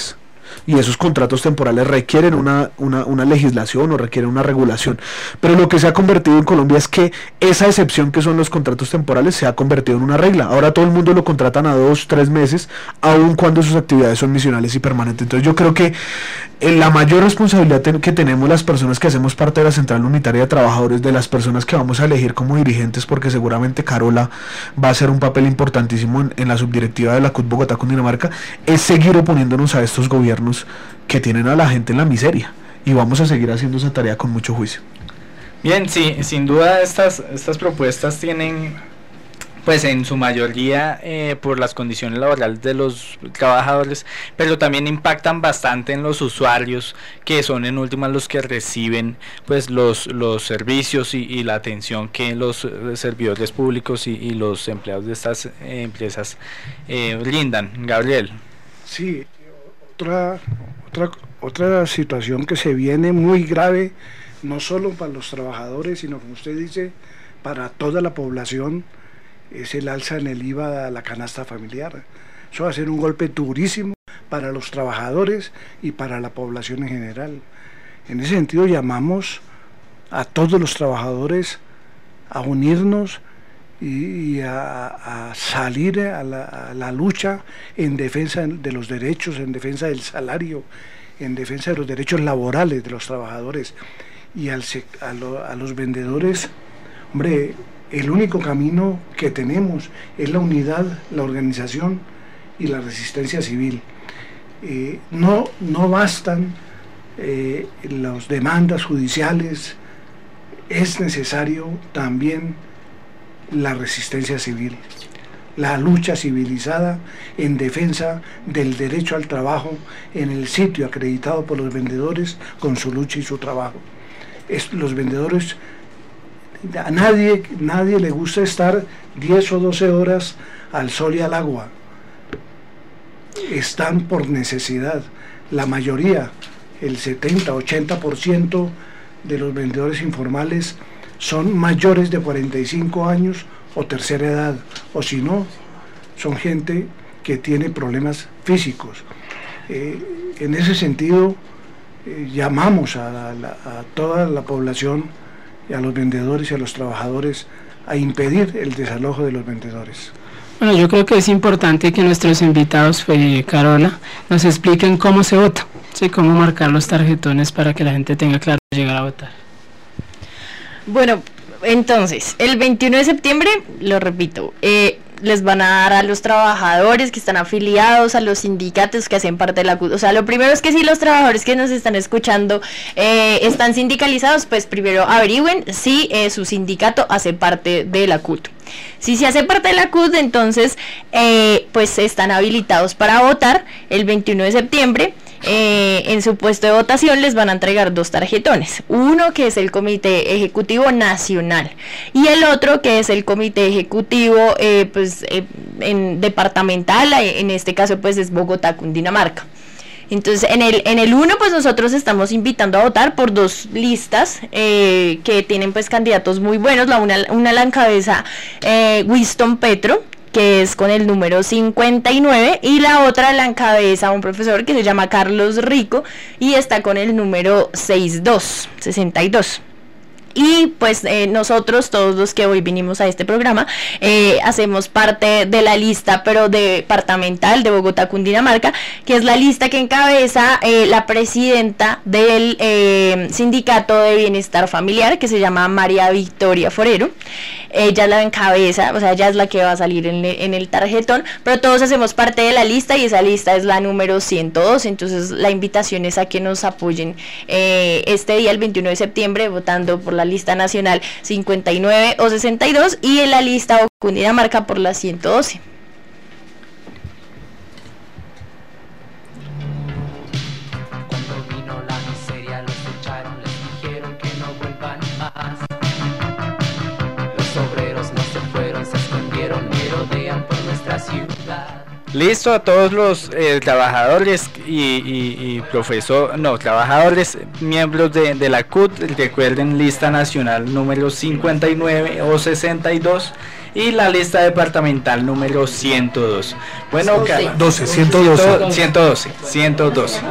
K: y esos contratos temporales requieren una, una, una legislación o requieren una regulación, pero lo que se ha convertido en Colombia es que esa excepción que son los contratos temporales se ha convertido en una regla. Ahora todo el mundo lo contratan a dos, tres meses, aun cuando sus actividades son misionales y permanentes. Entonces yo creo que eh, la mayor responsabilidad ten, que tenemos las personas que hacemos parte de la Central Unitaria de Trabajadores, de las personas que vamos a elegir como dirigentes, porque seguramente Carola va a hacer un papel importantísimo en, en la subdirectiva de la C U T Bogotá Cundinamarca, es seguir oponiéndonos a estos gobiernos que tienen a la gente en la miseria, y vamos a seguir haciendo esa tarea con mucho juicio.
E: Bien, sí, sin duda estas, estas propuestas tienen, pues en su mayoría eh, por las condiciones laborales de los trabajadores, pero también impactan bastante en los usuarios, que son en últimas los que reciben pues los, los servicios y, y la atención que los servidores públicos y, y los empleados de estas eh, empresas eh, brindan. Gabriel.
L: Sí, otra, otra, otra situación que se viene muy grave, no solo para los trabajadores, sino como usted dice, para toda la población, es el alza en el I V A a la canasta familiar. Eso va a ser un golpe durísimo para los trabajadores y para la población en general. En ese sentido llamamos a todos los trabajadores a unirnos y, y a, a salir a la, a la lucha en defensa de los derechos, en defensa del salario, en defensa de los derechos laborales de los trabajadores. Y al, a, lo, a los vendedores, hombre, el único camino que tenemos es la unidad, la organización y la resistencia civil. Eh, no, no bastan eh, las demandas judiciales, es necesario también la resistencia civil, la lucha civilizada en defensa del derecho al trabajo en el sitio acreditado por los vendedores con su lucha y su trabajo. Es, los vendedores, a nadie, nadie le gusta estar diez o doce horas al sol y al agua. Están por necesidad. La mayoría, el setenta, ochenta por ciento de los vendedores informales son mayores de cuarenta y cinco años o tercera edad, o si no, son gente que tiene problemas físicos. Eh, en ese sentido, eh, llamamos a, la, a toda la población, y a los vendedores y a los trabajadores, a impedir el desalojo de los vendedores.
H: Bueno, yo creo que es importante que nuestros invitados, eh, Carola, nos expliquen cómo se vota, ¿sí? Cómo marcar los tarjetones para que la gente tenga claro llegar a votar.
J: Bueno, entonces, el veintiuno de septiembre, lo repito, eh, les van a dar a los trabajadores que están afiliados a los sindicatos que hacen parte de la C U T. O sea, lo primero es que si los trabajadores que nos están escuchando eh, están sindicalizados, pues primero averigüen si eh, su sindicato hace parte de la C U T. Si se hace parte de la C U T, entonces eh, pues están habilitados para votar el veintiuno de septiembre. Eh, en su puesto de votación les van a entregar dos tarjetones, uno que es el Comité Ejecutivo Nacional y el otro que es el Comité Ejecutivo eh, pues eh, en departamental, en este caso pues es Bogotá Cundinamarca. Entonces en el en el uno pues nosotros estamos invitando a votar por dos listas eh, que tienen pues candidatos muy buenos. La una, una la encabeza eh, Winston Petro, que es con el número cincuenta y nueve, y la otra la encabeza un profesor que se llama Carlos Rico y está con el número sesenta y dos. Y pues eh, nosotros, todos los que hoy vinimos a este programa, eh, hacemos parte de la lista, pero departamental de Bogotá Cundinamarca, que es la lista que encabeza eh, la presidenta del eh, Sindicato de Bienestar Familiar, que se llama María Victoria Forero. Ella la encabeza, o sea, ella es la que va a salir en, en el tarjetón, pero todos hacemos parte de la lista y esa lista es la número ciento dos. Entonces la invitación es a que nos apoyen eh, este día, el veintiuno de septiembre, votando por la lista nacional cincuenta y nueve o sesenta y dos y en la lista Cundinamarca por la ciento doce.
G: Cuando vino la miseria los echaron, les dijeron que no vuelvan más. Los obreros no se fueron, se escondieron, merodean por nuestra ciudad.
E: Listo a todos los eh, trabajadores y, y, y profesor, no, trabajadores, miembros de, de la C U T, recuerden lista nacional número cincuenta y nueve o sesenta y dos, y la lista departamental número ciento dos. Bueno,
K: doce, ciento doce.
E: ciento doce, ciento doce.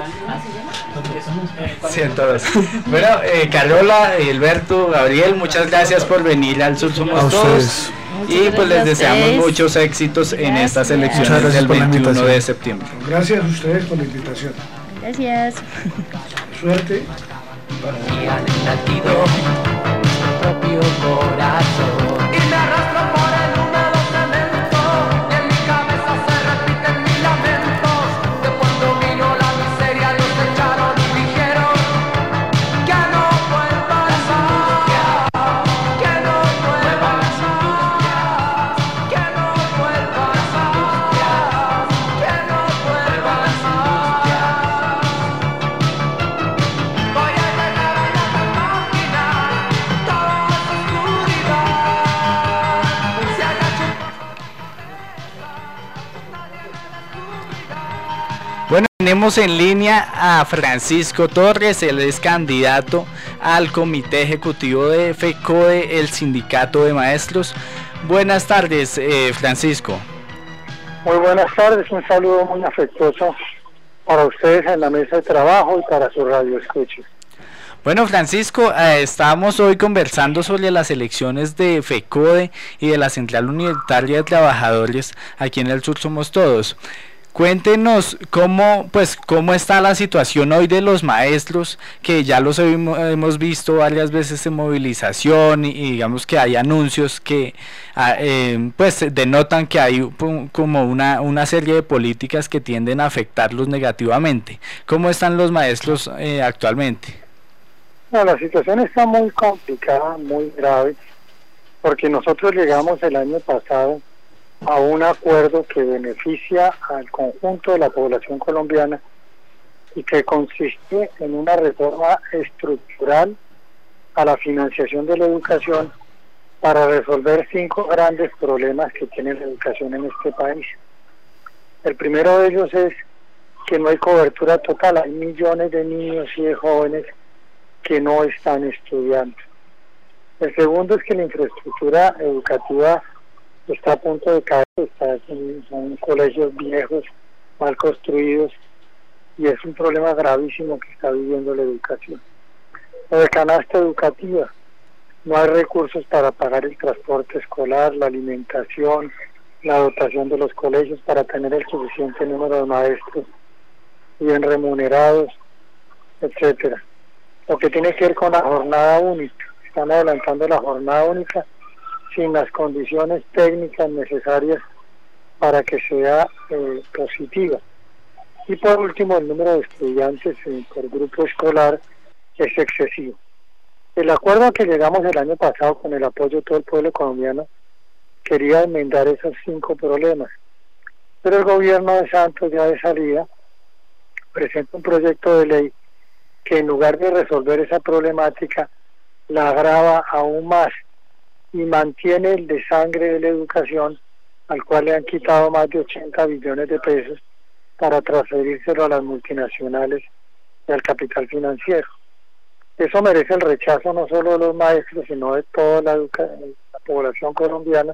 E: ciento doce. Bueno, eh, Carola, Alberto, Gabriel, muchas gracias por venir al Sur Somos Todos. Y pues les deseamos muchos éxitos en estas elecciones del veintiuno de septiembre.
L: Gracias a ustedes por la invitación.
C: Gracias.
L: Suerte.
G: Guían el latido, nuestro propio corazón. Y me arrastro por el húmedo cemento, y en mi cabeza se repiten mis lamentos. De cuando vino la miseria, los echaron y dijeron que no vuelva a ser, que no vuelva a ser, que no vuelva a ser, que no vuelva a ser. Voy a llegar a la máquina, todo es oscuridad. Se agacha.
E: Bueno, tenemos en línea a Francisco Torres, él es candidato al Comité Ejecutivo de FECODE, el Sindicato de Maestros. Buenas tardes, eh, Francisco.
N: Muy buenas tardes, un saludo muy afectuoso para ustedes en la mesa de trabajo y para su radio escucha.
E: Bueno, Francisco, eh, estamos hoy conversando sobre las elecciones de FECODE y de la Central Unitaria de Trabajadores aquí en el Sur Somos Todos. Cuéntenos cómo, pues, cómo está la situación hoy de los maestros, que ya los hemos, hemos visto varias veces en movilización y, y digamos que hay anuncios que ah, eh, pues denotan que hay pum, como una, una serie de políticas que tienden a afectarlos negativamente. ¿Cómo están los maestros eh, actualmente?
N: No, la situación está muy complicada, muy grave, porque nosotros llegamos el año pasado a un acuerdo que beneficia al conjunto de la población colombiana y que consiste en una reforma estructural a la financiación de la educación para resolver cinco grandes problemas que tiene la educación en este país. El primero de ellos es que no hay cobertura total, hay millones de niños y de jóvenes que no están estudiando. El segundo es que la infraestructura educativa está a punto de caer, está en, son colegios viejos, mal construidos, y es un problema gravísimo que está viviendo la educación. Lo de canasta educativa, no hay recursos para pagar el transporte escolar, la alimentación, la dotación de los colegios para tener el suficiente número de maestros bien remunerados, etcétera. Lo que tiene que ver con la jornada única, están adelantando la jornada única sin las condiciones técnicas necesarias para que sea eh, positiva. Y por último, el número de estudiantes eh, por grupo escolar es excesivo. El acuerdo a que llegamos el año pasado con el apoyo de todo el pueblo colombiano quería enmendar esos cinco problemas, pero el gobierno de Santos, ya de salida, presenta un proyecto de ley que en lugar de resolver esa problemática la agrava aún más y mantiene el desangre de la educación, al cual le han quitado más de ochenta billones de pesos para transferírselo a las multinacionales y al capital financiero. Eso merece el rechazo no solo de los maestros, sino de toda la, la población colombiana,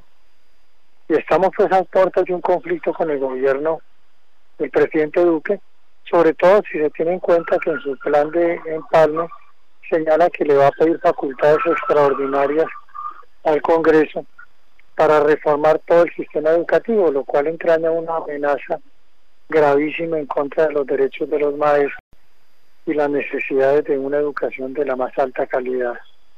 N: y estamos pues a puertas de un conflicto con el gobierno del presidente Duque, sobre todo si se tiene en cuenta que en su plan de empalme señala que le va a pedir facultades extraordinarias al Congreso para reformar todo el sistema educativo, lo cual entraña una amenaza gravísima en contra de los derechos de los maestros y las necesidades de una educación de la más alta calidad.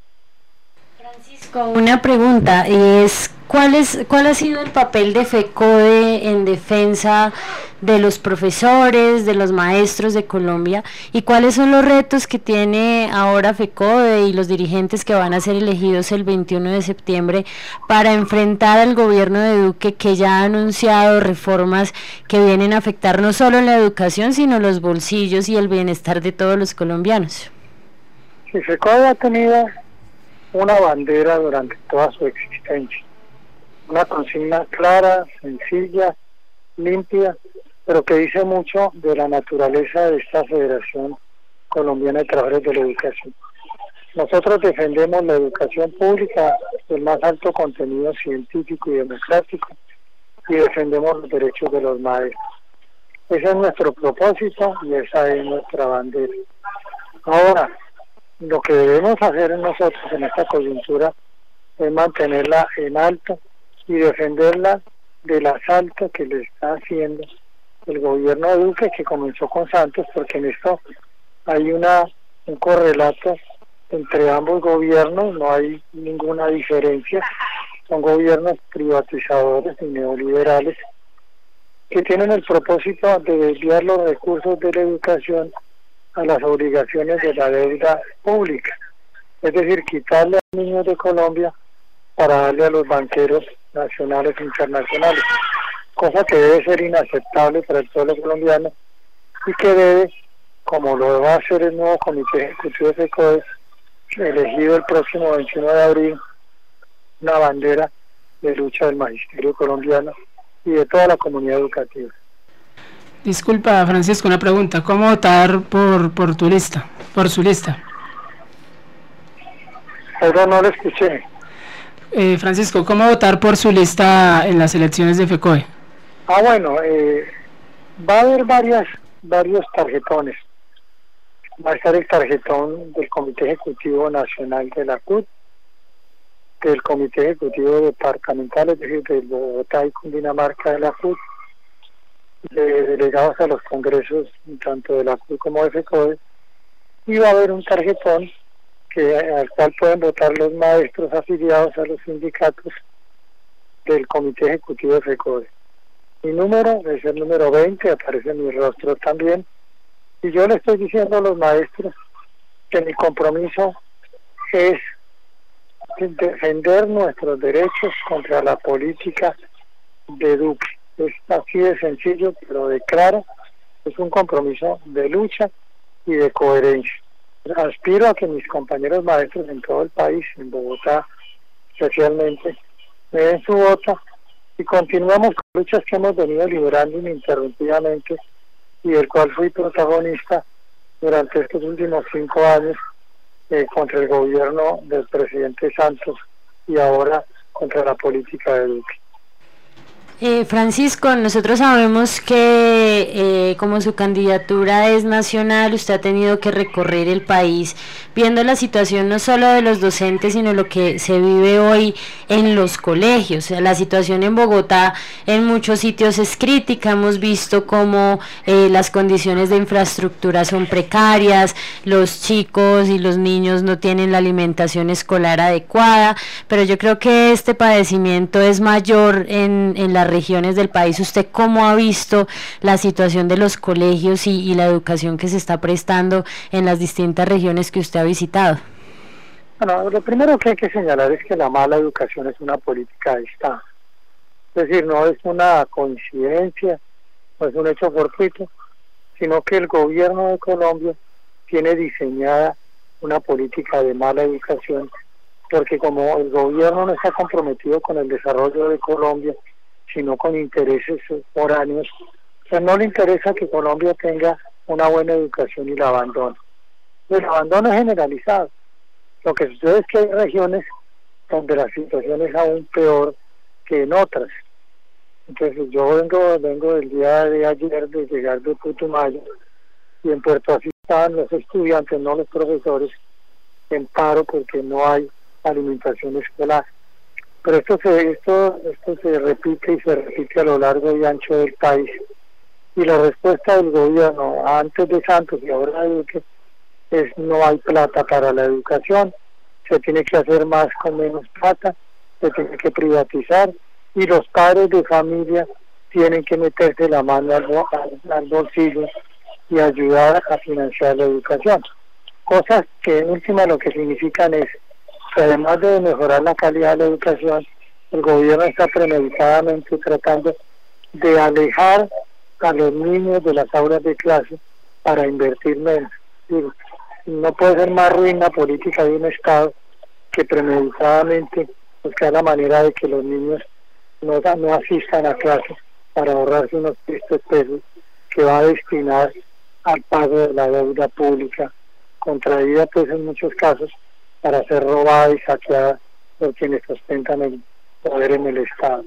M: Francisco, una pregunta es ¿cuál es cuál ha sido el papel de FECODE en defensa de los profesores, de los maestros de Colombia, y cuáles son los retos que tiene ahora FECODE y los dirigentes que van a ser elegidos el veintiuno de septiembre para enfrentar al gobierno de Duque, que ya ha anunciado reformas que vienen a afectar no solo la educación, sino los bolsillos y el bienestar de todos los colombianos?
N: Sí, FECODE ha tenido una bandera durante toda su existencia, una consigna clara, sencilla, limpia, pero que dice mucho de la naturaleza de esta Federación Colombiana de Trabajadores de la Educación. Nosotros defendemos la educación pública del más alto contenido científico y democrático y defendemos los derechos de los maestros. Ese es nuestro propósito y esa es nuestra bandera. Ahora, lo que debemos hacer nosotros en esta coyuntura es mantenerla en alto y defenderla del asalto que le está haciendo el gobierno de Duque, que comenzó con Santos, porque en esto hay una un correlato entre ambos gobiernos, no hay ninguna diferencia, son gobiernos privatizadores y neoliberales que tienen el propósito de desviar los recursos de la educación a las obligaciones de la deuda pública, es decir, quitarle a los niños de Colombia para darle a los banqueros nacionales e internacionales, cosa que debe ser inaceptable para el pueblo colombiano y que debe, como lo va a hacer el nuevo Comité Ejecutivo de FECODE, elegido el próximo veintiuno de abril, una bandera de lucha del magisterio colombiano y de toda la comunidad educativa.
H: Disculpa, Francisco, una pregunta. ¿Cómo votar por, por tu lista, por su lista?
N: Perdón, no lo escuché.
H: Eh, Francisco, ¿cómo votar por su lista en las elecciones de FECODE?
N: Ah, bueno, eh, va a haber varias, varios tarjetones. Va a estar el tarjetón del Comité Ejecutivo Nacional de la C U T, del Comité Ejecutivo Departamental, es decir, de Bogotá y Cundinamarca de la C U T, de delegados a los congresos tanto de la C U T como de FECODE, y va a haber un tarjetón que, al cual pueden votar los maestros afiliados a los sindicatos del Comité Ejecutivo de FECODE. Mi número es el número veinte, aparece mi rostro también, y yo le estoy diciendo a los maestros que mi compromiso es defender nuestros derechos contra la política de Duque. Es así de sencillo, pero de claro, es un compromiso de lucha y de coherencia. Aspiro a que mis compañeros maestros en todo el país, en Bogotá especialmente, me den su voto y continuamos con luchas que hemos venido liderando ininterrumpidamente y del cual fui protagonista durante estos últimos cinco años eh, contra el gobierno del presidente Santos y ahora contra la política de Duque.
M: Eh, Francisco, nosotros sabemos que eh, como su candidatura es nacional, usted ha tenido que recorrer el país viendo la situación no solo de los docentes, sino lo que se vive hoy en los colegios. O sea, la situación en Bogotá en muchos sitios es crítica, hemos visto cómo eh, las condiciones de infraestructura son precarias, los chicos y los niños no tienen la alimentación escolar adecuada, pero yo creo que este padecimiento es mayor en, en la regiones del país. ¿Usted cómo ha visto la situación de los colegios y, y la educación que se está prestando en las distintas regiones que usted ha visitado?
N: Bueno, lo primero que hay que señalar es que la mala educación es una política de Estado. Es decir, no es una coincidencia, no es un hecho fortuito, sino que el gobierno de Colombia tiene diseñada una política de mala educación, porque como el gobierno no está comprometido con el desarrollo de Colombia, sino con intereses foráneos, pues no le interesa que Colombia tenga una buena educación y la abandone. El abandono es generalizado. Lo que sucede es que hay regiones donde la situación es aún peor que en otras. Entonces yo vengo vengo del día de ayer de llegar de Putumayo, y en Puerto Asís estaban los estudiantes, no los profesores, en paro porque no hay alimentación escolar. Pero esto se, esto, esto se repite y se repite a lo largo y ancho del país. Y la respuesta del gobierno antes de Santos y ahora de Duque es: no hay plata para la educación, se tiene que hacer más con menos plata, se tiene que privatizar y los padres de familia tienen que meterse la mano al, al, al bolsillo y ayudar a financiar la educación. Cosas que en última lo que significan es que además de mejorar la calidad de la educación, el gobierno está premeditadamente tratando de alejar a los niños de las aulas de clase para invertir menos. Digo, no puede ser más ruin la política de un Estado que premeditadamente buscar la manera de que los niños no, no asistan a clase para ahorrarse unos tristes pesos que va a destinar al pago de la deuda pública, contraída pues en muchos casos para ser robada y saqueada por quienes ostentan el poder en el Estado.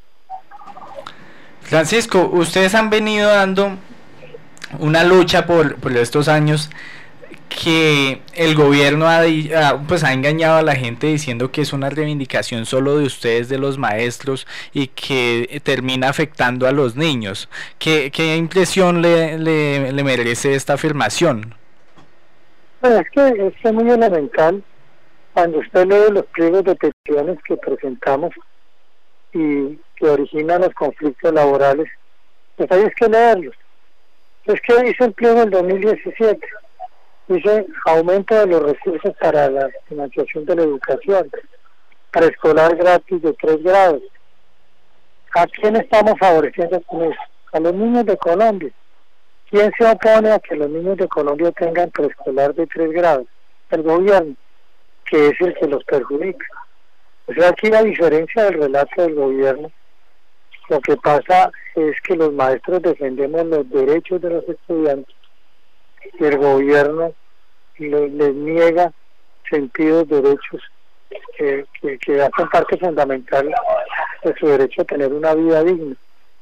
E: Francisco, ustedes han venido dando una lucha por, por estos años que el gobierno ha, pues ha engañado a la gente diciendo que es una reivindicación solo de ustedes, de los maestros, y que termina afectando a los niños. ¿Qué, qué impresión le, le, le merece esta afirmación?
N: Pues es que es muy elemental. Cuando usted lee los pliegos de peticiones que presentamos y que originan los conflictos laborales, pues hay que leerlos. Es que dice el pliego del dos mil diecisiete, dice aumento de los recursos para la financiación de la educación, preescolar gratis de tres grados. ¿A quién estamos favoreciendo con eso? A los niños de Colombia. ¿Quién se opone a que los niños de Colombia tengan preescolar de tres grados? El gobierno, que es el que los perjudica. O sea, aquí la diferencia del relato del gobierno, lo que pasa es que los maestros defendemos los derechos de los estudiantes y el gobierno le, les niega sentidos derechos que, que, que hacen parte fundamental de su derecho a tener una vida digna.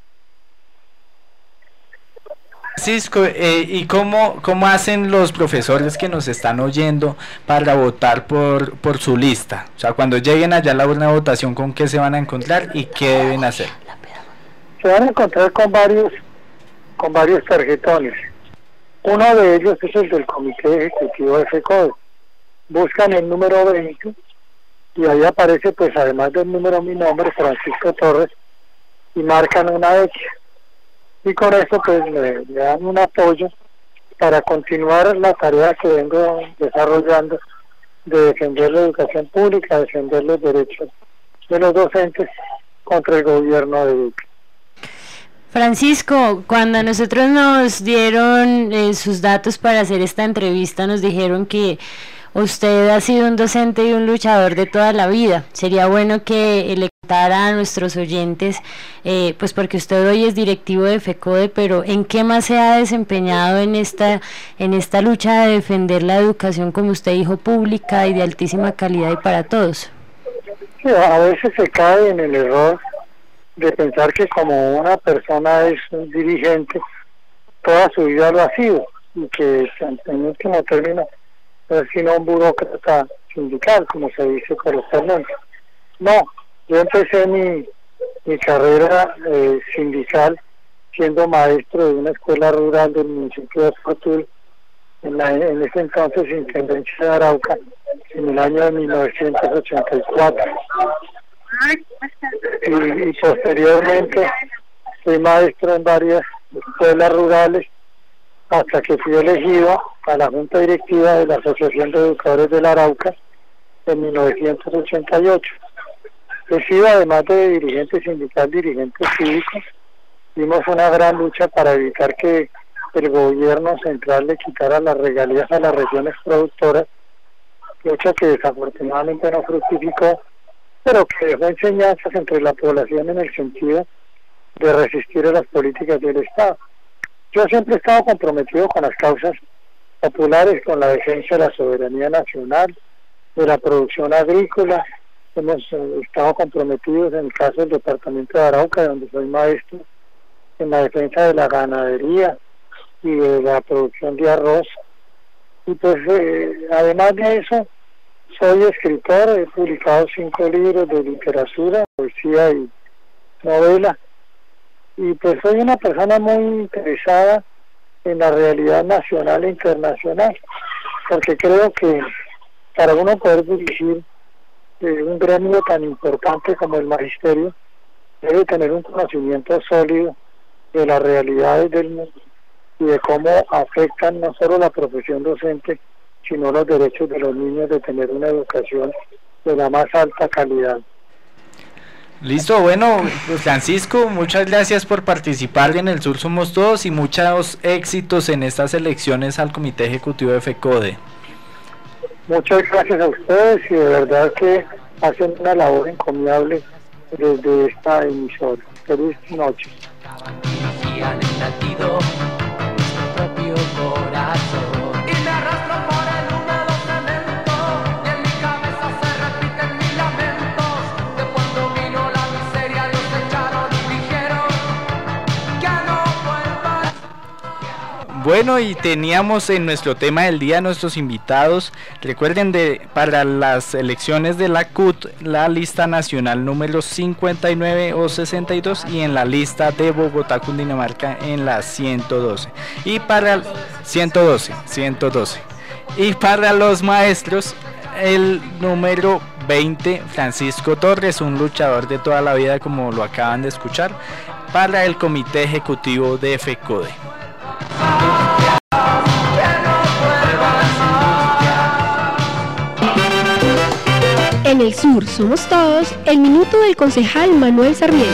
E: Francisco, eh, ¿y cómo, cómo hacen los profesores que nos están oyendo para votar por, por su lista? O sea, cuando lleguen allá a la urna de votación, ¿con qué se van a encontrar y qué deben hacer?
N: Se van a encontrar con varios, con varios tarjetones. Uno de ellos es el del Comité Ejecutivo de FECODE. Buscan el número veinte y ahí aparece, pues además del número, mi nombre, Francisco Torres, y marcan una X. Y con eso pues le, le dan un apoyo para continuar la tarea que vengo desarrollando de defender la educación pública, defender los derechos de los docentes contra el gobierno de Duque.
M: Francisco, cuando a nosotros nos dieron eh, sus datos para hacer esta entrevista, nos dijeron que usted ha sido un docente y un luchador de toda la vida. Sería bueno que le contara a nuestros oyentes, eh, pues porque usted hoy es directivo de FECODE, pero ¿en qué más se ha desempeñado en esta, en esta lucha de defender la educación, como usted dijo, pública y de altísima calidad y para todos?
N: Sí, a veces se cae en el error de pensar que como una persona es un dirigente, toda su vida lo ha sido, y que en último término no es sino un burócrata sindical, como se dice coloquialmente. No, yo empecé mi, mi carrera eh, sindical siendo maestro de una escuela rural del municipio de Fortul, en, la, en ese entonces Intendencia de Arauca, en el año de mil novecientos ochenta y cuatro. Y, y posteriormente fui maestro en varias escuelas rurales hasta que fui elegido a la Junta Directiva de la Asociación de Educadores del Arauca en mil novecientos ochenta y ocho. He sido, además de dirigente sindical, dirigente cívico. Dimos una gran lucha para evitar que el gobierno central le quitara las regalías a las regiones productoras, lucha que desafortunadamente no fructificó, pero que dejó enseñanzas entre la población en el sentido de resistir a las políticas del Estado. Yo siempre he estado comprometido con las causas populares, con la defensa de la soberanía nacional, de la producción agrícola. Hemos eh, estado comprometidos en el caso del departamento de Arauca, donde soy maestro, en la defensa de la ganadería y de la producción de arroz. Y pues eh, además de eso, soy escritor, he publicado cinco libros de literatura, poesía y novela, y pues soy una persona muy interesada en la realidad nacional e internacional, porque creo que para uno poder dirigir eh, un gremio tan importante como el magisterio, debe tener un conocimiento sólido de las realidades del mundo y de cómo afectan no solo la profesión docente, sino los derechos de los niños de tener una educación de la más alta calidad.
E: Listo, bueno, Francisco, muchas gracias por participar en El Sur Somos Todos y muchos éxitos en estas elecciones al Comité Ejecutivo de FECODE.
N: Muchas gracias a ustedes y de verdad que hacen una labor encomiable desde esta emisora. Feliz noche.
G: Propio corazón y me arrastro por el húmedo cemento y en mi cabeza
E: Bueno, y teníamos en nuestro tema del día nuestros invitados. Recuerden, de para las elecciones de la C U T, la lista nacional número cincuenta y nueve o sesenta y dos, y en la lista de Bogotá, Cundinamarca, en la ciento doce. Y para el ciento doce, ciento doce. Y para los maestros, el número veinte, Francisco Torres, un luchador de toda la vida, como lo acaban de escuchar, para el comité ejecutivo de FECODE.
I: En el sur somos todos, el minuto del concejal Manuel Sarmiento.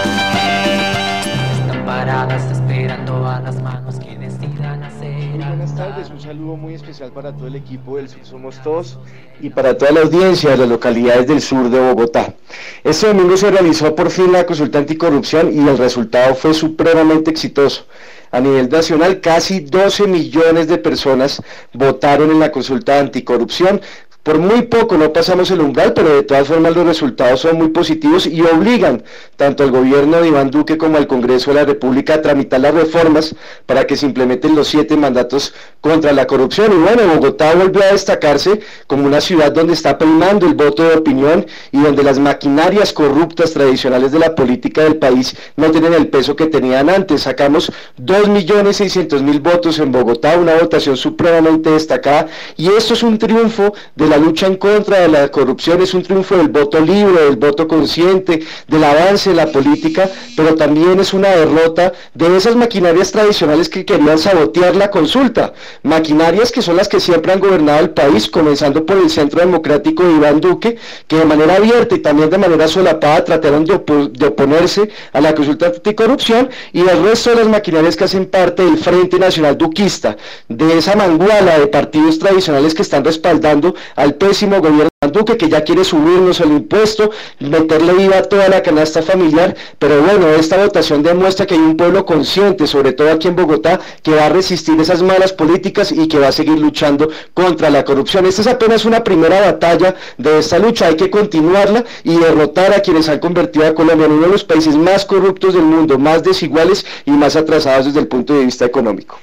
G: Están paradas esperando a las manos que decidan hacer.
O: Buenas tardes, un saludo muy especial para todo el equipo del Sur Somos Todos y para toda la audiencia de las localidades del sur de Bogotá. Este domingo se realizó por fin la consulta anticorrupción y el resultado fue supremamente exitoso. A nivel nacional, casi doce millones de personas votaron en la consulta anticorrupción. Por muy poco no pasamos el umbral, pero de todas formas los resultados son muy positivos y obligan tanto al gobierno de Iván Duque como al Congreso de la República a tramitar las reformas para que se implementen los siete mandatos contra la corrupción. Y bueno, Bogotá volvió a destacarse como una ciudad donde está primando el voto de opinión y donde las maquinarias corruptas tradicionales de la política del país no tienen el peso que tenían antes. Sacamos dos millones seiscientos mil votos en Bogotá, una votación supremamente destacada, y esto es un triunfo de la La lucha en contra de la corrupción, es un triunfo del voto libre, del voto consciente, del avance de la política, pero también es una derrota de esas maquinarias tradicionales que querían sabotear la consulta, maquinarias que son las que siempre han gobernado el país, comenzando por el Centro Democrático de Iván Duque, que de manera abierta y también de manera solapada trataron de, op de oponerse a la consulta anticorrupción, y el resto de las maquinarias que hacen parte del Frente Nacional Duquista, de esa manguala de partidos tradicionales que están respaldando a al pésimo gobierno de Duque, que ya quiere subirnos el impuesto, meterle I V A a toda la canasta familiar. Pero bueno, esta votación demuestra que hay un pueblo consciente, sobre todo aquí en Bogotá, que va a resistir esas malas políticas y que va a seguir luchando contra la corrupción. Esta es apenas una primera batalla de esta lucha, hay que continuarla y derrotar a quienes han convertido a Colombia en uno de los países más corruptos del mundo, más desiguales y más atrasados desde el punto de vista económico.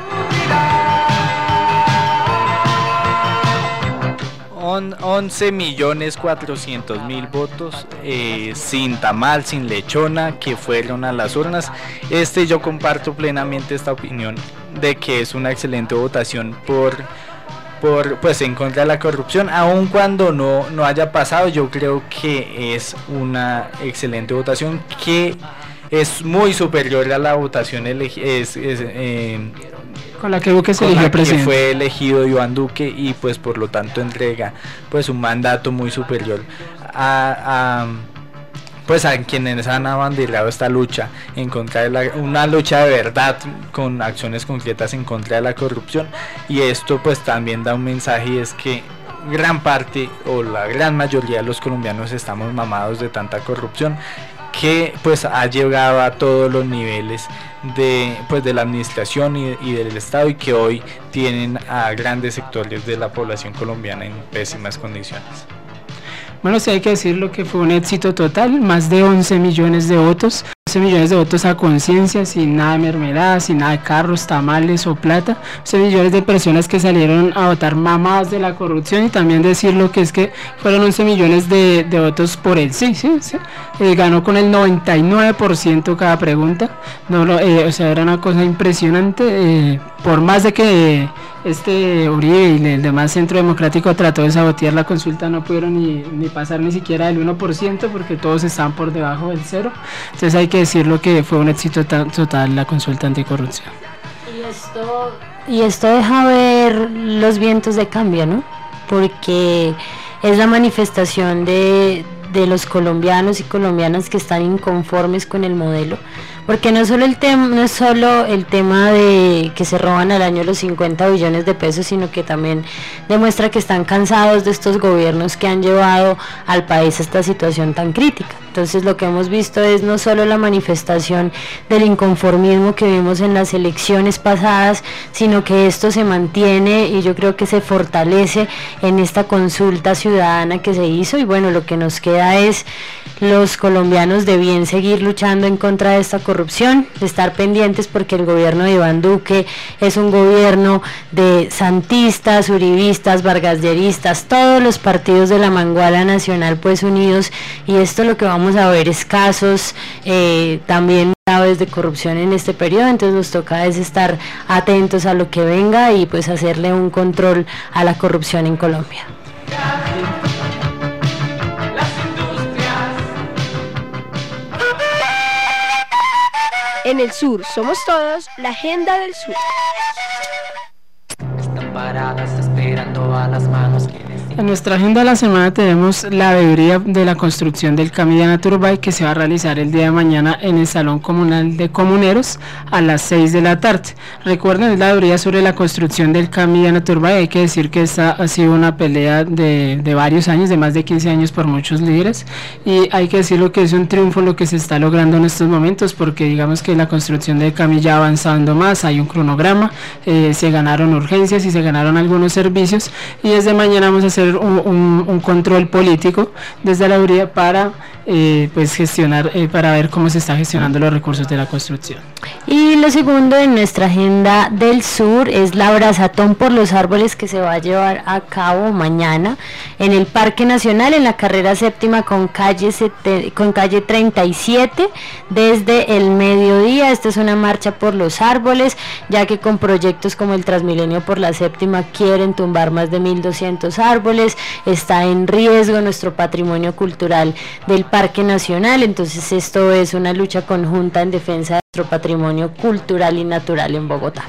E: once millones cuatrocientos mil votos, eh, sin tamal, sin lechona, que fueron a las urnas. Este yo comparto plenamente esta opinión de que es una excelente votación por, por pues en contra de la corrupción, aun cuando no, no haya pasado. Yo creo que es una excelente votación que es muy superior a la votación elegida, es, es, eh,
H: con la que Duque se eligió presidente.
E: Que fue elegido Iván Duque, y pues por lo tanto entrega pues un mandato muy superior a, a pues a quienes han abanderado esta lucha en contra de la, una lucha de verdad con acciones concretas en contra de la corrupción. Y esto pues también da un mensaje, y es que gran parte o la gran mayoría de los colombianos estamos mamados de tanta corrupción que pues ha llegado a todos los niveles de pues de la administración y, y del Estado, y que hoy tienen a grandes sectores de la población colombiana en pésimas condiciones.
H: Bueno, sí hay que decirlo que fue un éxito total, más de once millones de votos, once millones de votos a conciencia, sin nada de mermelada, sin nada de carros, tamales o plata, once millones de personas que salieron a votar mamadas de la corrupción. Y también decirlo que es que fueron once millones de, de votos por el sí, sí, sí. Eh, ganó con el noventa y nueve por ciento cada pregunta, no lo, eh, o sea, era una cosa impresionante, eh, por más de que este Uribe y el demás Centro Democrático trató de sabotear la consulta, no pudieron ni, ni pasar ni siquiera del uno por ciento, porque todos estaban por debajo del cero. Entonces hay que decirlo que fue un éxito total la consulta anticorrupción.
M: Y esto, y esto deja ver los vientos de cambio, ¿no? Porque es la manifestación de, de los colombianos y colombianas que están inconformes con el modelo. Porque no solo el tema, no es solo el tema de que se roban al año los cincuenta billones de pesos, sino que también demuestra que están cansados de estos gobiernos que han llevado al país a esta situación tan crítica. Entonces lo que hemos visto es no solo la manifestación del inconformismo que vimos en las elecciones pasadas, sino que esto se mantiene, y yo creo que se fortalece en esta consulta ciudadana que se hizo. Y bueno, lo que nos queda queda es los colombianos de bien seguir luchando en contra de esta corrupción, de estar pendientes porque el gobierno de Iván Duque es un gobierno de santistas, uribistas, vargasyeristas, todos los partidos de la Manguala Nacional pues unidos, y esto lo que vamos a ver es casos eh, también graves de corrupción en este periodo, entonces nos toca es estar atentos a lo que venga y pues hacerle un control a la corrupción en Colombia.
I: En el sur somos todos, la agenda del sur.
G: Están paradas esperando a las manos que les...
H: En nuestra agenda de la semana tenemos la veeduría de la construcción del Camí de Naturbay, que se va a realizar el día de mañana en el Salón Comunal de Comuneros a las seis de la tarde. Recuerden, es la veeduría sobre la construcción del Camí de Naturbay. Hay que decir que esta ha sido una pelea de, de varios años, de más de quince años por muchos líderes, y hay que decirlo que es un triunfo lo que se está logrando en estos momentos, porque digamos que la construcción del Camí ya avanzando más, hay un cronograma, eh, se ganaron urgencias y se ganaron algunos servicios, y desde mañana vamos a hacer Un, un, un control político desde la veeduría para eh, pues gestionar, eh, para ver cómo se están gestionando los recursos de la construcción.
M: Y lo segundo en nuestra agenda del sur es la abrazatón por los árboles, que se va a llevar a cabo mañana en el Parque Nacional, en la carrera séptima con calle, sete, con calle treinta y siete, desde el mediodía. Esta es una marcha por los árboles, ya que con proyectos como el Transmilenio por la séptima quieren tumbar más de mil doscientos árboles, está en riesgo nuestro patrimonio cultural del Parque Nacional, entonces esto es una lucha conjunta en defensa de nuestro patrimonio cultural y natural en Bogotá.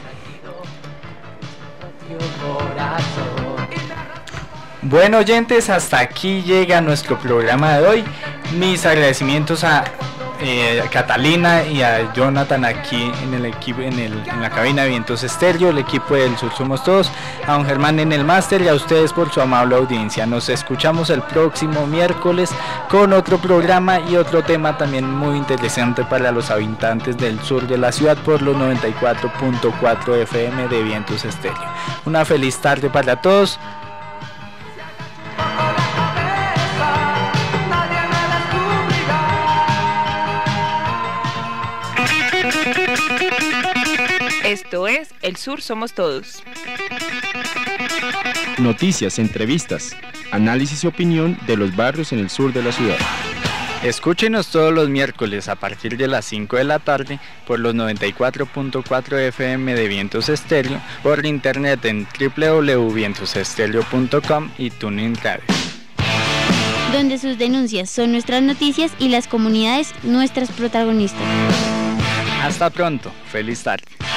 E: Bueno, oyentes, hasta aquí llega nuestro programa de hoy. Mis agradecimientos a eh, Catalina y a Jonathan aquí en el equipo, en, el, en la cabina de Vientos Estéreo, el equipo del Sur Somos Todos, a don Germán en el máster y a ustedes por su amable audiencia. Nos escuchamos el próximo miércoles con otro programa y otro tema también muy interesante para los habitantes del sur de la ciudad por los noventa y cuatro punto cuatro F M de Vientos Estéreo. Una feliz tarde para todos.
F: Esto es El Sur Somos Todos.
D: Noticias, entrevistas, análisis y opinión de los barrios en el sur de la ciudad.
E: Escúchenos todos los miércoles a partir de las cinco de la tarde por los noventa y cuatro punto cuatro F M de Vientos Estéreo, por internet en doble u doble u doble u punto vientos estéreo punto com y TuneIn Radio.
C: Donde sus denuncias son nuestras noticias y las comunidades nuestras protagonistas.
E: Hasta pronto, feliz tarde.